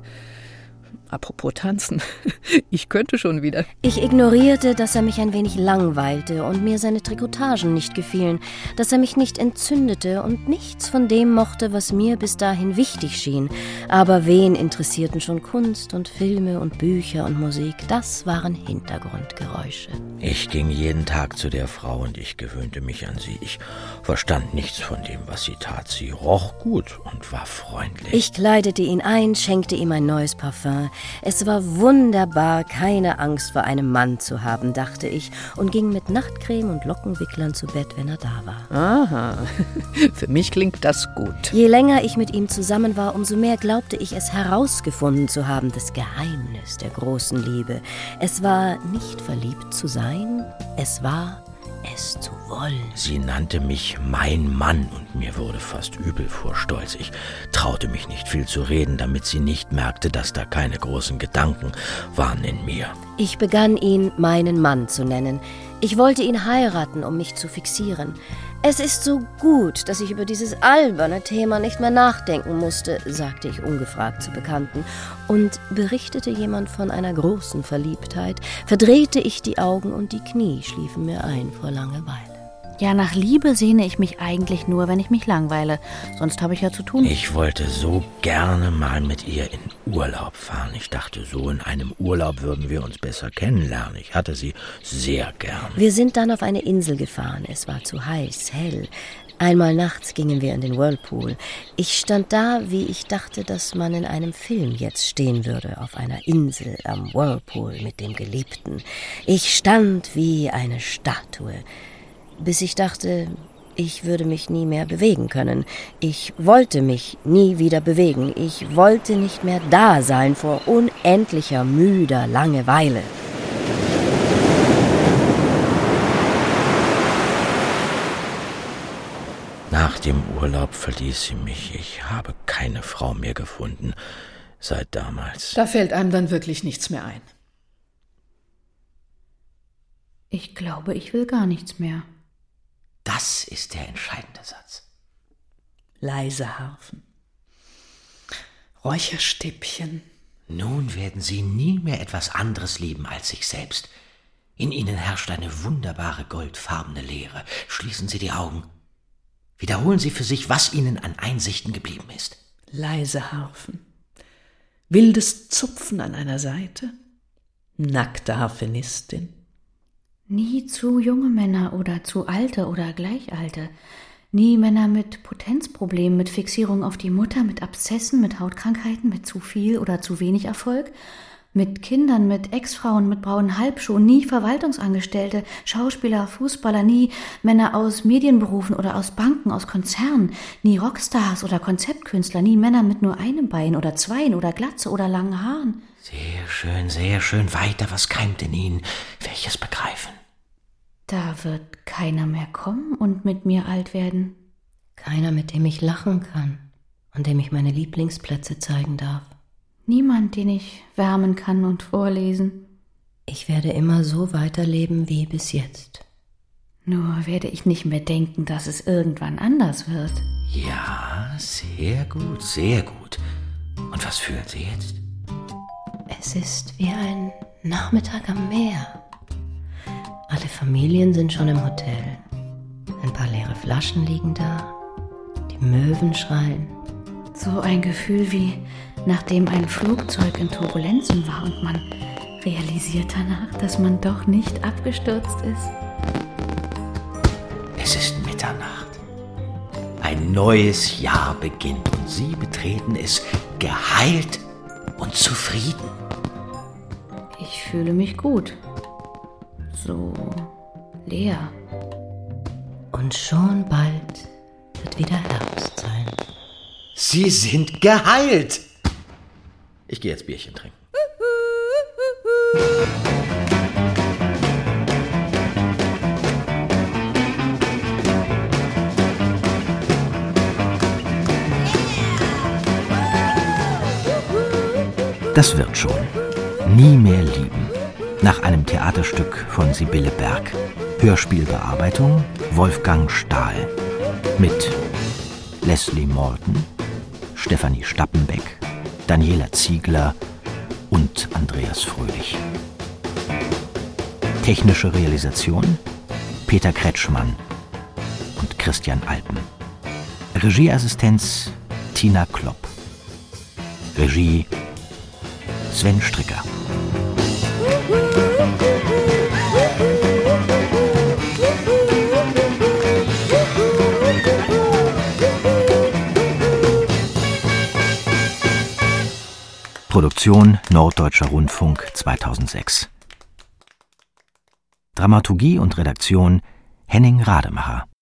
Apropos tanzen, ich könnte schon wieder. Ich ignorierte, dass er mich ein wenig langweilte und mir seine Trikotagen nicht gefielen, dass er mich nicht entzündete und nichts von dem mochte, was mir bis dahin wichtig schien. Aber wen interessierten schon Kunst und Filme und Bücher und Musik? Das waren Hintergrundgeräusche. Ich ging jeden Tag zu der Frau und ich gewöhnte mich an sie. Ich verstand nichts von dem, was sie tat. Sie roch gut und war freundlich. Ich kleidete ihn ein, schenkte ihm ein neues Parfum. Es war wunderbar, keine Angst vor einem Mann zu haben, dachte ich, und ging mit Nachtcreme und Lockenwicklern zu Bett, wenn er da war. Aha, für mich klingt das gut. Je länger ich mit ihm zusammen war, umso mehr glaubte ich, es herausgefunden zu haben, das Geheimnis der großen Liebe. Es war nicht verliebt zu sein, es war es zu wollen. Sie nannte mich mein Mann und mir wurde fast übel vor Stolz. Ich traute mich nicht viel zu reden, damit sie nicht merkte, dass da keine großen Gedanken waren in mir. Ich begann ihn meinen Mann zu nennen. Ich wollte ihn heiraten, um mich zu fixieren. Es ist so gut, dass ich über dieses alberne Thema nicht mehr nachdenken musste, sagte ich ungefragt zu Bekannten. Und berichtete jemand von einer großen Verliebtheit, verdrehte ich die Augen und die Knie schliefen mir ein vor Langeweile. Ja, nach Liebe sehne ich mich eigentlich nur, wenn ich mich langweile. Sonst habe ich ja zu tun. Ich wollte so gerne mal mit ihr in Urlaub fahren. Ich dachte, so in einem Urlaub würden wir uns besser kennenlernen. Ich hatte sie sehr gern. Wir sind dann auf eine Insel gefahren. Es war zu heiß, hell. Einmal nachts gingen wir in den Whirlpool. Ich stand da, wie ich dachte, dass man in einem Film jetzt stehen würde, auf einer Insel am Whirlpool mit dem Geliebten. Ich stand wie eine Statue. Bis ich dachte, ich würde mich nie mehr bewegen können. Ich wollte mich nie wieder bewegen. Ich wollte nicht mehr da sein vor unendlicher, müder Langeweile. Nach dem Urlaub verließ sie mich. Ich habe keine Frau mehr gefunden seit damals. Da fällt einem dann wirklich nichts mehr ein. Ich glaube, ich will gar nichts mehr. Das ist der entscheidende Satz. Leise Harfen. Räucherstäbchen. Nun werden Sie nie mehr etwas anderes lieben als sich selbst. In Ihnen herrscht eine wunderbare goldfarbene Leere. Schließen Sie die Augen. Wiederholen Sie für sich, was Ihnen an Einsichten geblieben ist. Leise Harfen. Wildes Zupfen an einer Saite. Nackte Harfenistin. Nie zu junge Männer oder zu alte oder gleichalte. Nie Männer mit Potenzproblemen, mit Fixierung auf die Mutter, mit Abszessen, mit Hautkrankheiten, mit zu viel oder zu wenig Erfolg. Mit Kindern, mit Ex-Frauen, mit braunen Halbschuhen, nie Verwaltungsangestellte, Schauspieler, Fußballer, nie Männer aus Medienberufen oder aus Banken, aus Konzernen, nie Rockstars oder Konzeptkünstler, nie Männer mit nur einem Bein oder zweien oder Glatze oder langen Haaren. Sehr schön, sehr schön. Weiter, was keimt in Ihnen? Welches begreifen? Da wird keiner mehr kommen und mit mir alt werden. Keiner, mit dem ich lachen kann und dem ich meine Lieblingsplätze zeigen darf. Niemand, den ich wärmen kann und vorlesen. Ich werde immer so weiterleben wie bis jetzt. Nur werde ich nicht mehr denken, dass es irgendwann anders wird. Ja, sehr gut, sehr gut. Und was fühlen Sie jetzt? Es ist wie ein Nachmittag am Meer. Alle Familien sind schon im Hotel. Ein paar leere Flaschen liegen da. Die Möwen schreien. So ein Gefühl wie nachdem ein Flugzeug in Turbulenzen war und man realisiert danach, dass man doch nicht abgestürzt ist. Es ist Mitternacht. Ein neues Jahr beginnt und Sie betreten es geheilt und zufrieden. Ich fühle mich gut. So leer. Und schon bald wird wieder Herbst sein. Sie sind geheilt! Ich gehe jetzt Bierchen trinken. Das wird schon. Nie mehr lieben. Nach einem Theaterstück von Sibylle Berg. Hörspielbearbeitung Wolfgang Stahl. Mit Leslie Morton, Stefanie Stappenbeck, Daniela Ziegler und Andreas Fröhlich. Technische Realisation Peter Kretschmann und Christian Alpen. Regieassistenz Tina Klopp. Regie Sven Stricker. Produktion Norddeutscher Rundfunk zweitausendsechs. Dramaturgie und Redaktion Henning Rademacher.